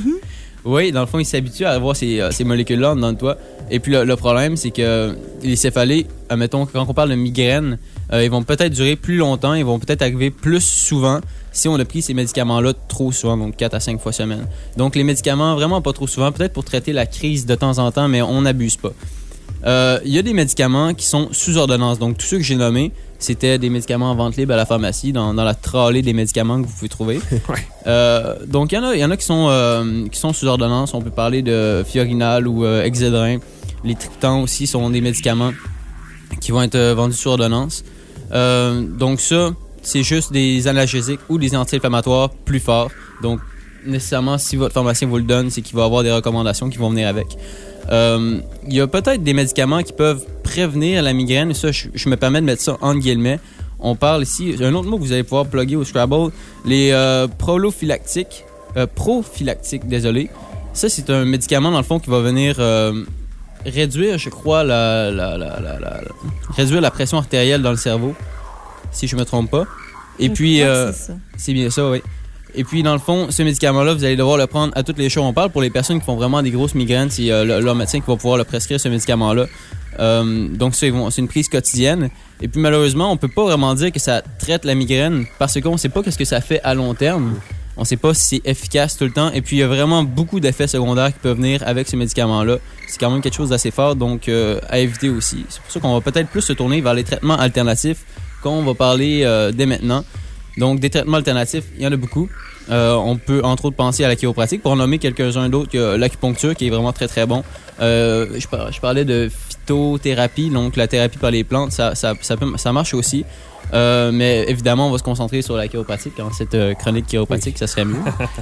Oui, dans le fond, il s'habitue à avoir ces, euh, ces molécules-là dans toi. Et puis le, le problème, c'est que les céphalées, admettons, quand on parle de migraine, euh, ils vont peut-être durer plus longtemps, ils vont peut-être arriver plus souvent si on a pris ces médicaments-là trop souvent, donc quatre à cinq fois semaine. Donc les médicaments, vraiment pas trop souvent, peut-être pour traiter la crise de temps en temps, mais on n'abuse pas. Euh, Il y a des médicaments qui sont sous ordonnance. Donc, tous ceux que j'ai nommés, c'était des médicaments en vente libre à la pharmacie, dans, dans la tralée des médicaments que vous pouvez trouver. Ouais. Euh, donc, il y en a, il y en a qui sont, euh, qui sont sous ordonnance. On peut parler de Fiorinal ou euh, Excedrin. Les triptans aussi sont des médicaments qui vont être euh, vendus sous ordonnance. Euh, donc, ça, c'est juste des analgésiques ou des anti-inflammatoires plus forts. Donc, nécessairement, si votre pharmacien vous le donne, c'est qu'il va avoir des recommandations qui vont venir avec. Euh, il y a peut-être des médicaments qui peuvent prévenir la migraine, et ça, je, je me permets de mettre ça entre guillemets. On parle ici, un autre mot que vous allez pouvoir plugger au Scrabble, les euh, prophylactiques, euh, prophylactiques, désolé. Ça, c'est un médicament, dans le fond, qui va venir euh, réduire, je crois, la, la, la, la, la, réduire la pression artérielle dans le cerveau, si je me trompe pas. Et je puis, euh, c'est, ça. c'est bien ça, oui. Et puis, dans le fond, ce médicament-là, vous allez devoir le prendre à toutes les jours. On parle pour les personnes qui font vraiment des grosses migraines, c'est euh, le, leur médecin qui va pouvoir le prescrire, ce médicament-là. Euh, donc, c'est, c'est une prise quotidienne. Et puis, malheureusement, on peut pas vraiment dire que ça traite la migraine parce qu'on sait pas ce que ça fait à long terme. On sait pas si c'est efficace tout le temps. Et puis, il y a vraiment beaucoup d'effets secondaires qui peuvent venir avec ce médicament-là. C'est quand même quelque chose d'assez fort, donc euh, à éviter aussi. C'est pour ça qu'on va peut-être plus se tourner vers les traitements alternatifs qu'on va parler euh, dès maintenant. Donc, des traitements alternatifs, il y en a beaucoup. Euh, on peut, entre autres, penser à la chiropratique. Pour en nommer quelques-uns d'autres, il y a l'acupuncture, qui est vraiment très, très bon. Euh, je, par, je parlais de phytothérapie, donc la thérapie par les plantes, ça, ça, ça, peut, ça marche aussi. Euh, mais évidemment, on va se concentrer sur la chiropratique. Dans cette euh, chronique chiropratique, oui. Ça serait mieux.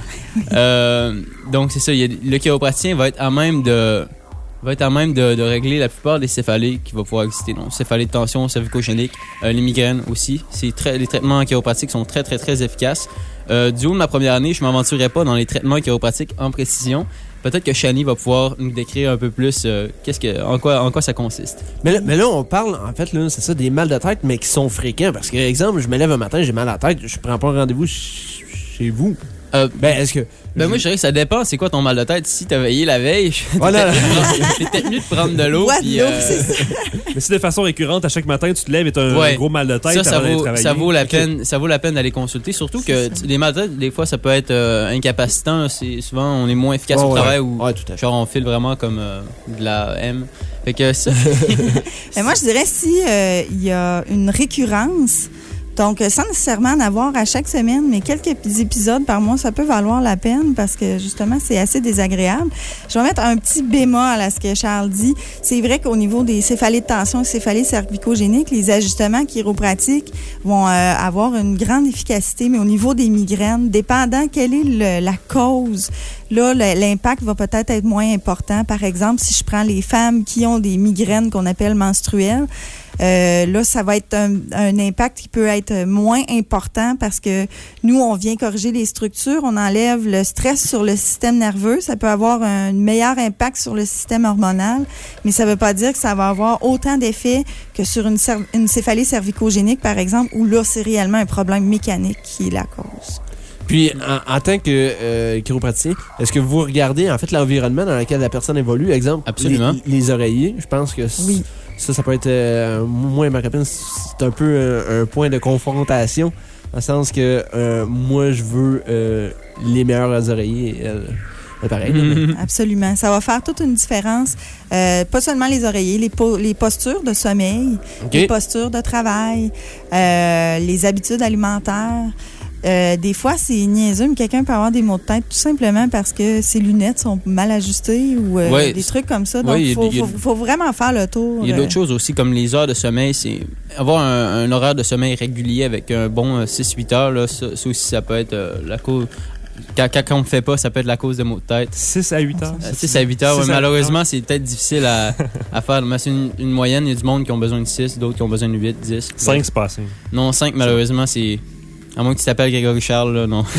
euh, donc, c'est ça. Il y a, le chiropraticien va être à même de... va être à même de, de régler la plupart des céphalées qui vont pouvoir exister. Donc, céphalées de tension, cervicogénique, euh, les migraines aussi. C'est très, les traitements chiropratiques sont très, très, très efficaces. Euh, du haut de ma première année, je ne m'aventurerai pas dans les traitements chiropratiques en précision. Peut-être que Shani va pouvoir nous décrire un peu plus euh, qu'est-ce que, en, quoi, en quoi ça consiste. Mais là, mais là, on parle, en fait, là, c'est ça, des mal de tête, mais qui sont fréquents. Parce que, exemple, je me lève un matin, j'ai mal à la tête, je prends pas un rendez-vous ch- chez vous. Euh, ben, est-ce que... Ben, je... moi, je dirais que ça dépend. C'est quoi ton mal de tête? Si t'as veillé la veille, voilà. t'es peut-être mieux de prendre de l'eau. Puis, euh... Mais si de façon récurrente, à chaque matin, tu te lèves et t'as un ouais. gros mal de tête, ça, ça vaut, ça vaut la okay. peine, ça vaut la peine d'aller consulter. Surtout que les mal de tête, des fois, ça peut être euh, incapacitant. C'est souvent, on est moins efficace oh, au ouais. travail ou ouais, tout à fait. Genre on file vraiment comme euh, de la M. Fait que ça. Mais moi, je dirais si il euh, y a une récurrence. Donc, sans nécessairement en avoir à chaque semaine, mais quelques épisodes par mois, ça peut valoir la peine parce que, justement, c'est assez désagréable. Je vais mettre un petit bémol à ce que Charles dit. C'est vrai qu'au niveau des céphalées de tension et céphalées cervicogéniques, les ajustements chiropratiques vont euh, avoir une grande efficacité, mais au niveau des migraines, dépendant quelle est le, la cause, là, le, l'impact va peut-être être moins important. Par exemple, si je prends les femmes qui ont des migraines qu'on appelle menstruelles, Euh, là, ça va être un, un impact qui peut être moins important parce que nous, on vient corriger les structures, on enlève le stress sur le système nerveux. Ça peut avoir un meilleur impact sur le système hormonal, mais ça ne veut pas dire que ça va avoir autant d'effets que sur une, cer- une céphalée cervicogénique, par exemple, où là, c'est réellement un problème mécanique qui est la cause. Puis, en, en tant que euh, chiropraticien, est-ce que vous regardez, en fait, l'environnement dans lequel la personne évolue? Exemple, Absolument. Les, les oreillers, je pense que oui. ça, ça peut être... Euh, moi et ma copine, c'est un peu un, un point de confrontation, dans le sens que euh, moi, je veux euh, les meilleurs oreillers. Elle, elle pareil. Mm-hmm. Absolument. Ça va faire toute une différence. Euh, pas seulement les oreillers, les, po- les postures de sommeil, okay. les postures de travail, euh, les habitudes alimentaires. Euh, des fois, c'est niaiseux, mais quelqu'un peut avoir des maux de tête tout simplement parce que ses lunettes sont mal ajustées ou euh, ouais, des trucs comme ça. Donc, il ouais, faut, faut, faut vraiment faire le tour. Il y a d'autres euh... choses aussi, comme les heures de sommeil. C'est avoir un, un horaire de sommeil régulier avec un bon euh, six à huit heures, là, ça, ça aussi, ça peut être euh, la cause... Quand, quand on ne le fait pas, ça peut être la cause de maux de tête. six à huit heures. Euh, six à huit heures, ouais, malheureusement, c'est peut-être difficile à, à faire. Mais c'est une, une moyenne. Il y a du monde qui ont besoin de six, d'autres qui ont besoin de huit, dix. cinq, ouais. C'est pas assez. Non, cinq, malheureusement, c'est... À moins que tu t'appelles Grégory Charles, là, non.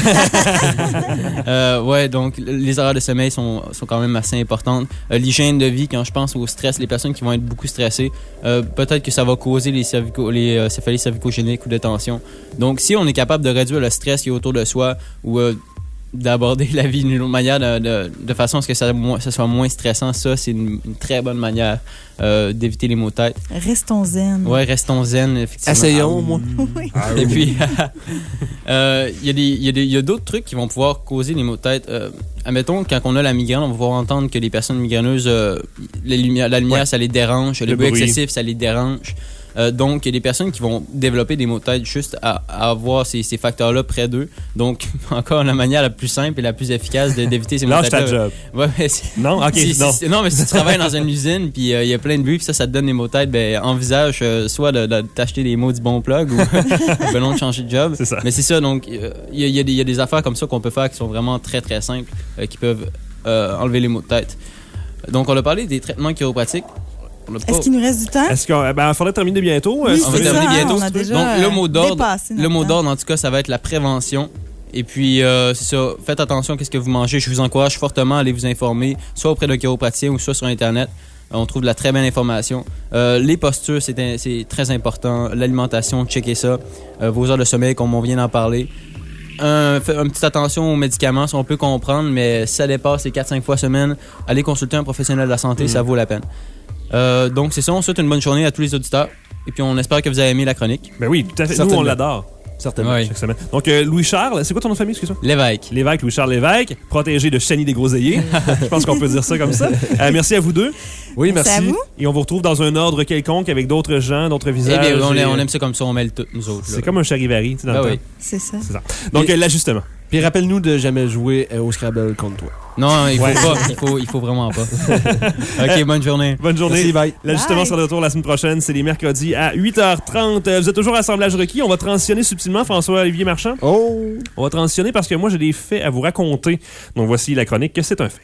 euh, ouais, donc les horaires de sommeil sont, sont quand même assez importantes. Euh, l'hygiène de vie, quand je pense au stress, les personnes qui vont être beaucoup stressées, euh, peut-être que ça va causer les, cervico, les euh, céphalées cervicogéniques ou de tension. Donc, si on est capable de réduire le stress qui est autour de soi ou euh, d'aborder la vie d'une autre manière, de, de, de façon à ce que ça, ça soit moins stressant. Ça, c'est une, une très bonne manière euh, d'éviter les maux de tête. Restons zen. Ouais, restons zen, effectivement. Essayons, moi. Oui. Et puis, euh, il y a des, il y a des, il y a d'autres trucs qui vont pouvoir causer les maux de tête. Euh, admettons, quand on a la migraine, on va pouvoir entendre que les personnes migraineuses, euh, les lumières, la lumière, ouais. ça les dérange, le, le bruit excessif, ça les dérange. Euh, donc, il y a des personnes qui vont développer des maux de tête juste à, à avoir ces, ces facteurs-là près d'eux. Donc, encore la manière la plus simple et la plus efficace de, d'éviter ces maux de tête. Lâche ta job. Ouais, mais c'est, non, ok, si, non. Si, non, mais si tu travailles dans une usine puis il euh, y a plein de bruit puis ça, ça te donne des maux de tête, ben envisage euh, soit de, de t'acheter des mots du bon plug ou ben non, de changer de job. C'est ça. Mais c'est ça, donc il euh, y, y, y a des affaires comme ça qu'on peut faire qui sont vraiment très, très simples, euh, qui peuvent euh, enlever les maux de tête. Donc, on a parlé des traitements chiropratiques. Est-ce qu'il nous reste du temps? Est-ce qu'il ben, faudrait terminer bientôt? Oui, on va terminer ça, bientôt. On a déjà Donc, le mot d'ordre, le mot temps. d'ordre, en tout cas, ça va être la prévention. Et puis, euh, c'est ça, faites attention à ce que vous mangez. Je vous encourage fortement à aller vous informer, soit auprès d'un chiropraticien ou soit sur Internet. Euh, on trouve de la très belle information. Euh, les postures, c'est, c'est très important. L'alimentation, checkez ça. Euh, vos heures de sommeil, comme on vient d'en parler. Un, une petite attention aux médicaments, si on peut comprendre, mais si ça dépasse les quatre à cinq fois semaine, allez consulter un professionnel de la santé, mmh. ça vaut la peine. Euh, donc, c'est ça. On souhaite une bonne journée à tous les auditeurs. Et puis, on espère que vous avez aimé la chronique. Ben oui, tout à fait. Nous, on l'adore. Certainement, oui. chaque semaine. Donc, euh, Louis-Charles, c'est quoi ton nom de famille, excuse-moi? Lévesque. Lévesque, Louis-Charles Lévesque, protégé de Chanie des Groseilliers. Je pense qu'on peut dire ça comme ça. Euh, merci à vous deux. Oui, merci. merci. À vous. Et on vous retrouve dans un ordre quelconque avec d'autres gens, d'autres visages. Eh bien, on, et... on aime ça comme ça, on mêle tout, nous autres. C'est là. comme un charivari, tu sais, dans ben le oui. temps. C'est ça. C'est ça. Donc, et... euh, l'ajustement. Puis rappelle-nous de jamais jouer euh, au Scrabble contre toi. Non, il faut ouais. pas. Il faut, il faut vraiment pas. OK, bonne journée. Bonne journée. Merci, bye. L'ajustement Bye. sera de retour la semaine prochaine. C'est les mercredis à huit heures trente. Vous êtes toujours à Assemblage requis. On va transitionner subtilement, François-Olivier Marchand. Oh! On va transitionner parce que moi, j'ai des faits à vous raconter. Donc, voici la chronique que c'est un fait.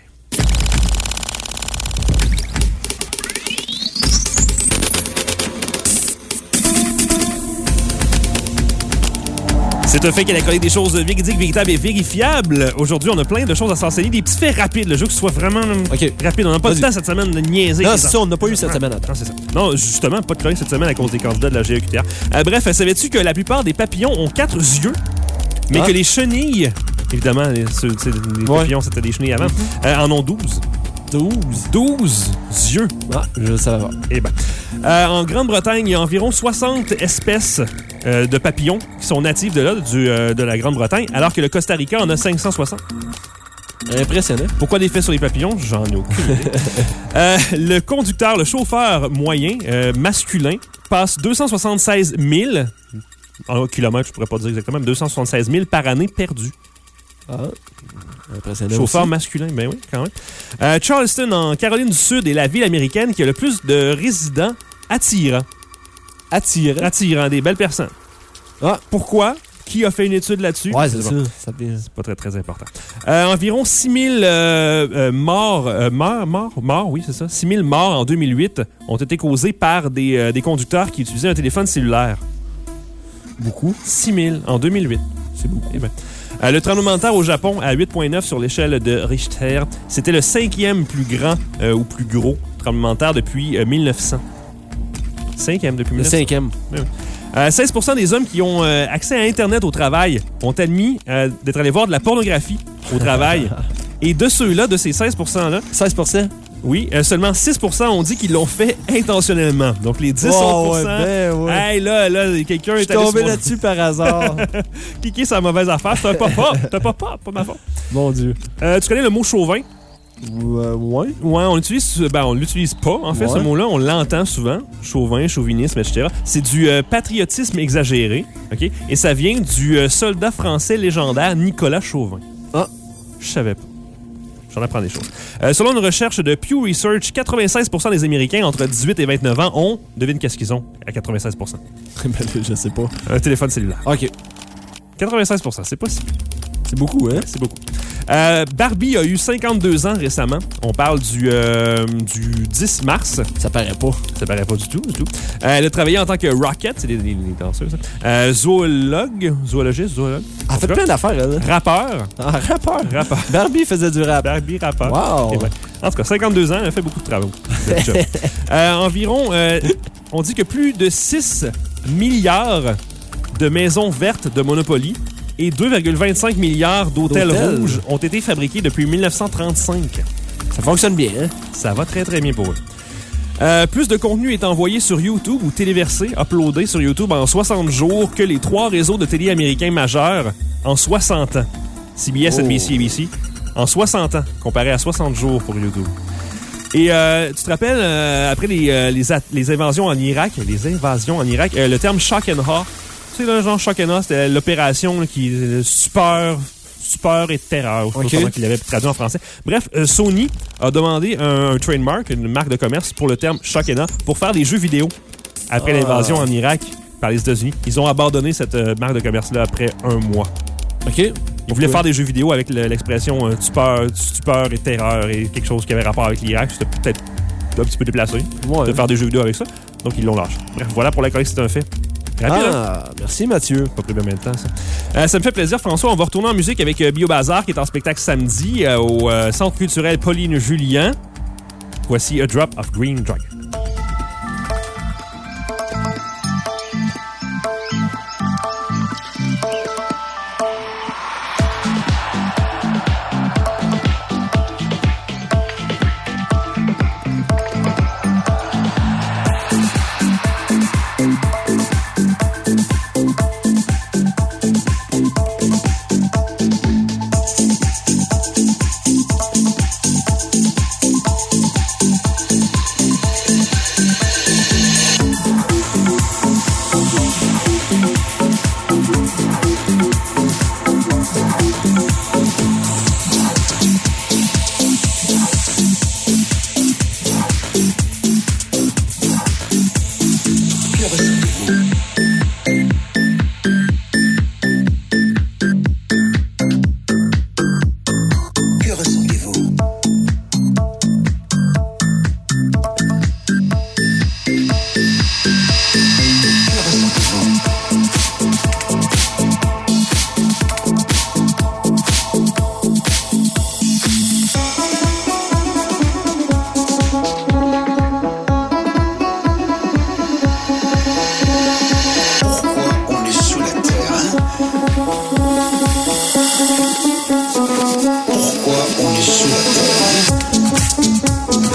C'est un fait qu'elle a collé des choses véridiques, véritables et vérifiables. Aujourd'hui, on a plein de choses à s'enseigner. Des petits faits rapides. Le jeu que ce soit vraiment okay. rapide. On n'a pas de temps cette semaine de niaiser. Non, c'est ça. On n'a pas eu cette semaine. Non, c'est ça. Non, justement, pas de chronique cette semaine à cause des candidats de la G E Q T R. Euh, bref, savais-tu que la plupart des papillons ont quatre yeux, mais ah. que les chenilles, évidemment, les, ceux, les ouais. papillons, c'était des chenilles avant, euh, en ont douze. douze. douze yeux. Ah, je savais pas. Eh ben. Euh, en Grande-Bretagne, il y a environ soixante espèces euh, de papillons qui sont natifs de là, du, euh, de la Grande-Bretagne, alors que le Costa Rica en a cinq cent soixante. Impressionnant. Pourquoi des faits sur les papillons? J'en ai aucune idée. euh, le conducteur, le chauffeur moyen, euh, masculin, passe deux cent soixante-seize mille, en kilomètres, je pourrais pas dire exactement, mais deux cent soixante-seize mille par année perdus. Ah, impressionnant. Chauffeur aussi. masculin, ben oui, quand même. Euh, Charleston, en Caroline du Sud, est la ville américaine qui a le plus de résidents attirants. Attirants? Attirants, des belles personnes. Ah. Pourquoi? Qui a fait une étude là-dessus? Ouais, c'est ça. ça c'est pas très, très important. Euh, environ six mille euh, euh, morts, euh, morts, morts, morts, oui, c'est ça. six mille morts en deux mille huit ont été causés par des, euh, des conducteurs qui utilisaient un téléphone cellulaire. Beaucoup. six mille en deux mille huit. C'est beaucoup. Eh ben. Euh, le tremblement de terre au Japon, à huit virgule neuf sur l'échelle de Richter, c'était le cinquième plus grand euh, ou plus gros tremblement de terre depuis euh, mille neuf cents. Cinquième depuis mille neuf cents. Le cinquième. Oui, oui. Euh, seize pour cent des hommes qui ont euh, accès à Internet au travail ont admis euh, d'être allés voir de la pornographie au travail. Et de ceux-là, de ces seize pour cent-là... seize pour cent? Oui, euh, seulement six pour cent ont dit qu'ils l'ont fait intentionnellement. Donc les dix oh, autres pour cent... Ouais, ben, ouais. Hey, là, là, quelqu'un est allé... Je suis tombé là-dessus par hasard. Cliquer sur la mauvaise affaire. C'est un pop-up. C'est un pop-up, pas ma faute. Mon Dieu. Euh, tu connais le mot chauvin? Euh, ouais. Ouais, on l'utilise, ben, on l'utilise pas, en fait, ouais. Ce mot-là. On l'entend souvent. Chauvin, chauvinisme, et cetera. C'est du euh, patriotisme exagéré, OK? Et ça vient du euh, soldat français légendaire Nicolas Chauvin. Ah. Je savais pas. J'en apprends des choses. Euh, selon une recherche de Pew Research, quatre-vingt-seize pour cent des Américains entre dix-huit et vingt-neuf ans ont, devine qu'est-ce qu'ils ont à quatre-vingt-seize pour cent. Ben, je sais pas. Un téléphone cellulaire. OK. quatre-vingt-seize pour cent, c'est pas si... C'est beaucoup, hein? C'est beaucoup. Euh, Barbie a eu cinquante-deux ans récemment. On parle du, euh, du dix mars. Ça paraît pas. Ça paraît pas du tout, du tout. Euh, elle a travaillé en tant que rocket, c'est des, des, des danseuses. Euh, zoologue, zoologiste, zoologue. Elle a fait plein d'affaires, elle. Rappeur. Ah, rappeur. Rappeur. Barbie faisait du rap. Barbie, rappeur. Wow. Okay, ouais. En tout cas, cinquante-deux ans, elle a fait beaucoup de travaux. euh, environ, euh, on dit que plus de six milliards de maisons vertes de Monopoly et deux virgule vingt-cinq milliards d'hôtels D'hôtels. rouges ont été fabriqués depuis dix-neuf cent trente-cinq. Ça fonctionne bien, hein? Ça va très, très bien pour eux. Euh, plus de contenu est envoyé sur YouTube ou téléversé, uploadé sur YouTube en soixante jours que les trois réseaux de télé américains majeurs en soixante ans. C B S, Oh. N B C, A B C. En soixante ans, comparé à soixante jours pour YouTube. Et euh, tu te rappelles, euh, après les, euh, les, at- les invasions en Irak, les invasions en Irak, euh, le terme shock and awe, tu sais, là, genre shock and awe, c'était l'opération là, qui euh, super, super et terreur, je sais Ok. pas comment il l'avait traduit en français. Bref, euh, Sony a demandé un, un trademark, une marque de commerce pour le terme shock and awe pour faire des jeux vidéo après Ah. l'invasion en Irak par les États-Unis. Ils ont abandonné cette euh, marque de commerce-là après un mois. OK. Ils voulaient faire des jeux vidéo avec le- l'expression euh, stupeur, stupeur et terreur et quelque chose qui avait rapport avec l'Irak. C'était peut-être un petit peu déplacé Ouais. de faire des jeux vidéo avec ça. Donc, ils l'ont lâché. Bref, voilà pour la chronique, c'est un fait. Rapide, hein? Ah, merci Mathieu. Pas pris bien de temps, ça. Euh, ça me fait plaisir, François. On va retourner en musique avec euh, Bio Bazar, qui est en spectacle samedi euh, au euh, Centre culturel Pauline Julien. Voici A Drop of Green Dragon. Que ressentez-vous? Que ressentez-vous? Pourquoi on est sous la terre, hein? Pourquoi on est sous la terre?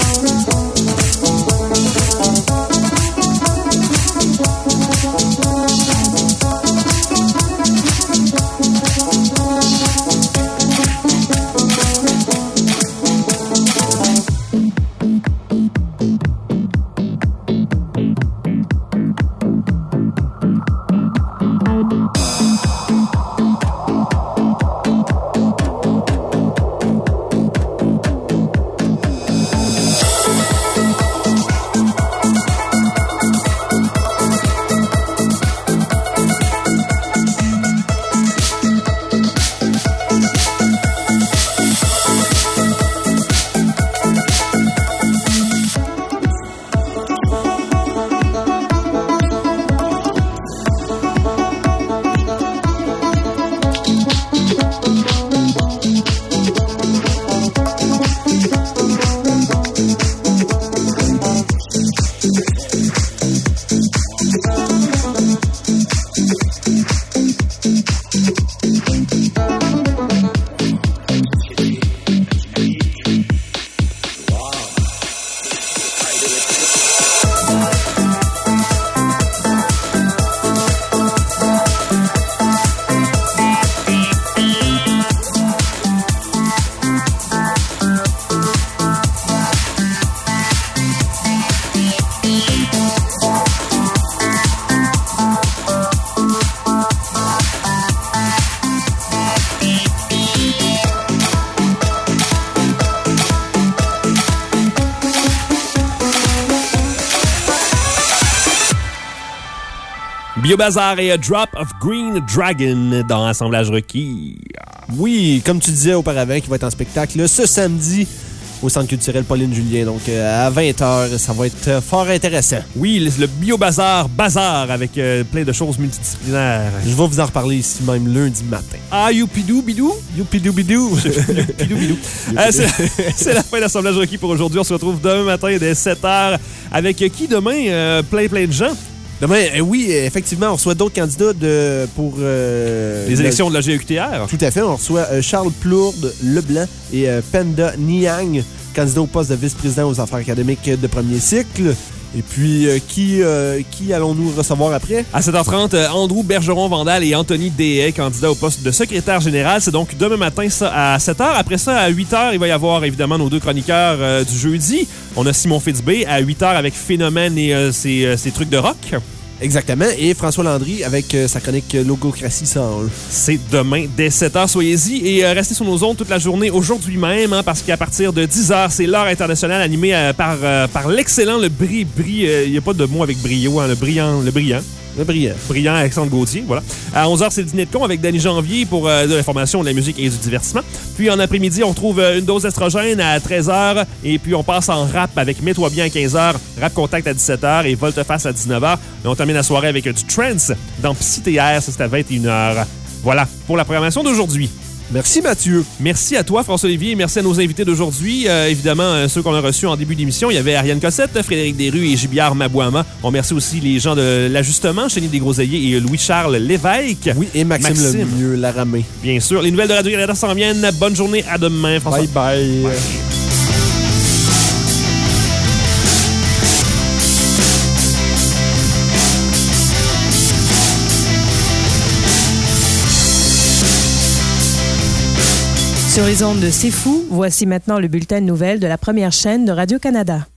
Bio Bazar et A Drop of Green Dragon dans Assemblage requis. Oui, comme tu disais auparavant, qui va être en spectacle là, ce samedi au Centre culturel Pauline Julien. Donc euh, à vingt heures, ça va être euh, fort intéressant. Oui, le, le Bio Bazar, bazar avec euh, plein de choses multidisciplinaires. Je vais vous en reparler ici même lundi matin. Ah, youpidou bidou. Youpidou bidou. Youpidou bidou. Euh, c'est, c'est la fin d'Assemblage requis pour aujourd'hui. On se retrouve demain matin dès sept heures avec euh, qui demain? Euh, plein plein de gens. Demain, euh, oui, effectivement, on reçoit d'autres candidats de, pour... Euh, Les élections le... de la G E Q T R. Tout à fait. On reçoit euh, Charles Plourde Leblanc et euh, Penda Niang, candidats au poste de vice-président aux affaires académiques de premier cycle. Et puis, euh, qui, euh, qui allons-nous recevoir après? À sept heures trente, euh, Andrew Bergeron-Vandal et Anthony Dehaye, candidats au poste de secrétaire général. C'est donc demain matin ça, à sept heures. Après ça, à huit heures, il va y avoir évidemment nos deux chroniqueurs euh, du jeudi. On a Simon Fitzbé à huit heures avec Phénomène et euh, ses, euh, ses trucs de rock. Exactement. Et François Landry avec euh, sa chronique Logocratie cent un. C'est demain dès sept heures. Soyez-y et euh, restez sur nos ondes toute la journée aujourd'hui même, hein, parce qu'à partir de dix heures, c'est l'heure internationale animée euh, par, euh, par l'excellent, le bri... bri il euh, n'y a pas de mot avec brio, hein, le brillant, le brillant. Le brillant. Brillant Alexandre Gauthier, voilà. À onze heures, c'est le dîner de con avec Danny Janvier pour euh, de l'information, de la musique et du divertissement. Puis en après-midi, on retrouve euh, une dose d'estrogène à treize heures. Et puis on passe en rap avec Mets-toi bien à quinze heures, Rap Contact à dix-sept heures et Volte-face à dix-neuf heures. Et on termine la soirée avec euh, du trance dans Psy-T R, ça c'est à vingt et une heures. Voilà pour la programmation d'aujourd'hui. Merci Mathieu. Merci à toi François-Olivier et merci à nos invités d'aujourd'hui. Euh, évidemment, euh, ceux qu'on a reçus en début d'émission, il y avait Ariane Cossette, Frédéric Desrues et Gibiard Mabouama. On remercie aussi les gens de l'Ajustement, Chénie Desgroseilliers et Louis-Charles Lévesque. Oui, et Maxime, Maxime. Lemieux, Laramé. Bien sûr. Les nouvelles de Radio-Canada s'en viennent. Bonne journée. À demain, François. Bye bye. bye. Sur les ondes de C'est Fou, voici maintenant le bulletin de nouvelles de la première chaîne de Radio-Canada.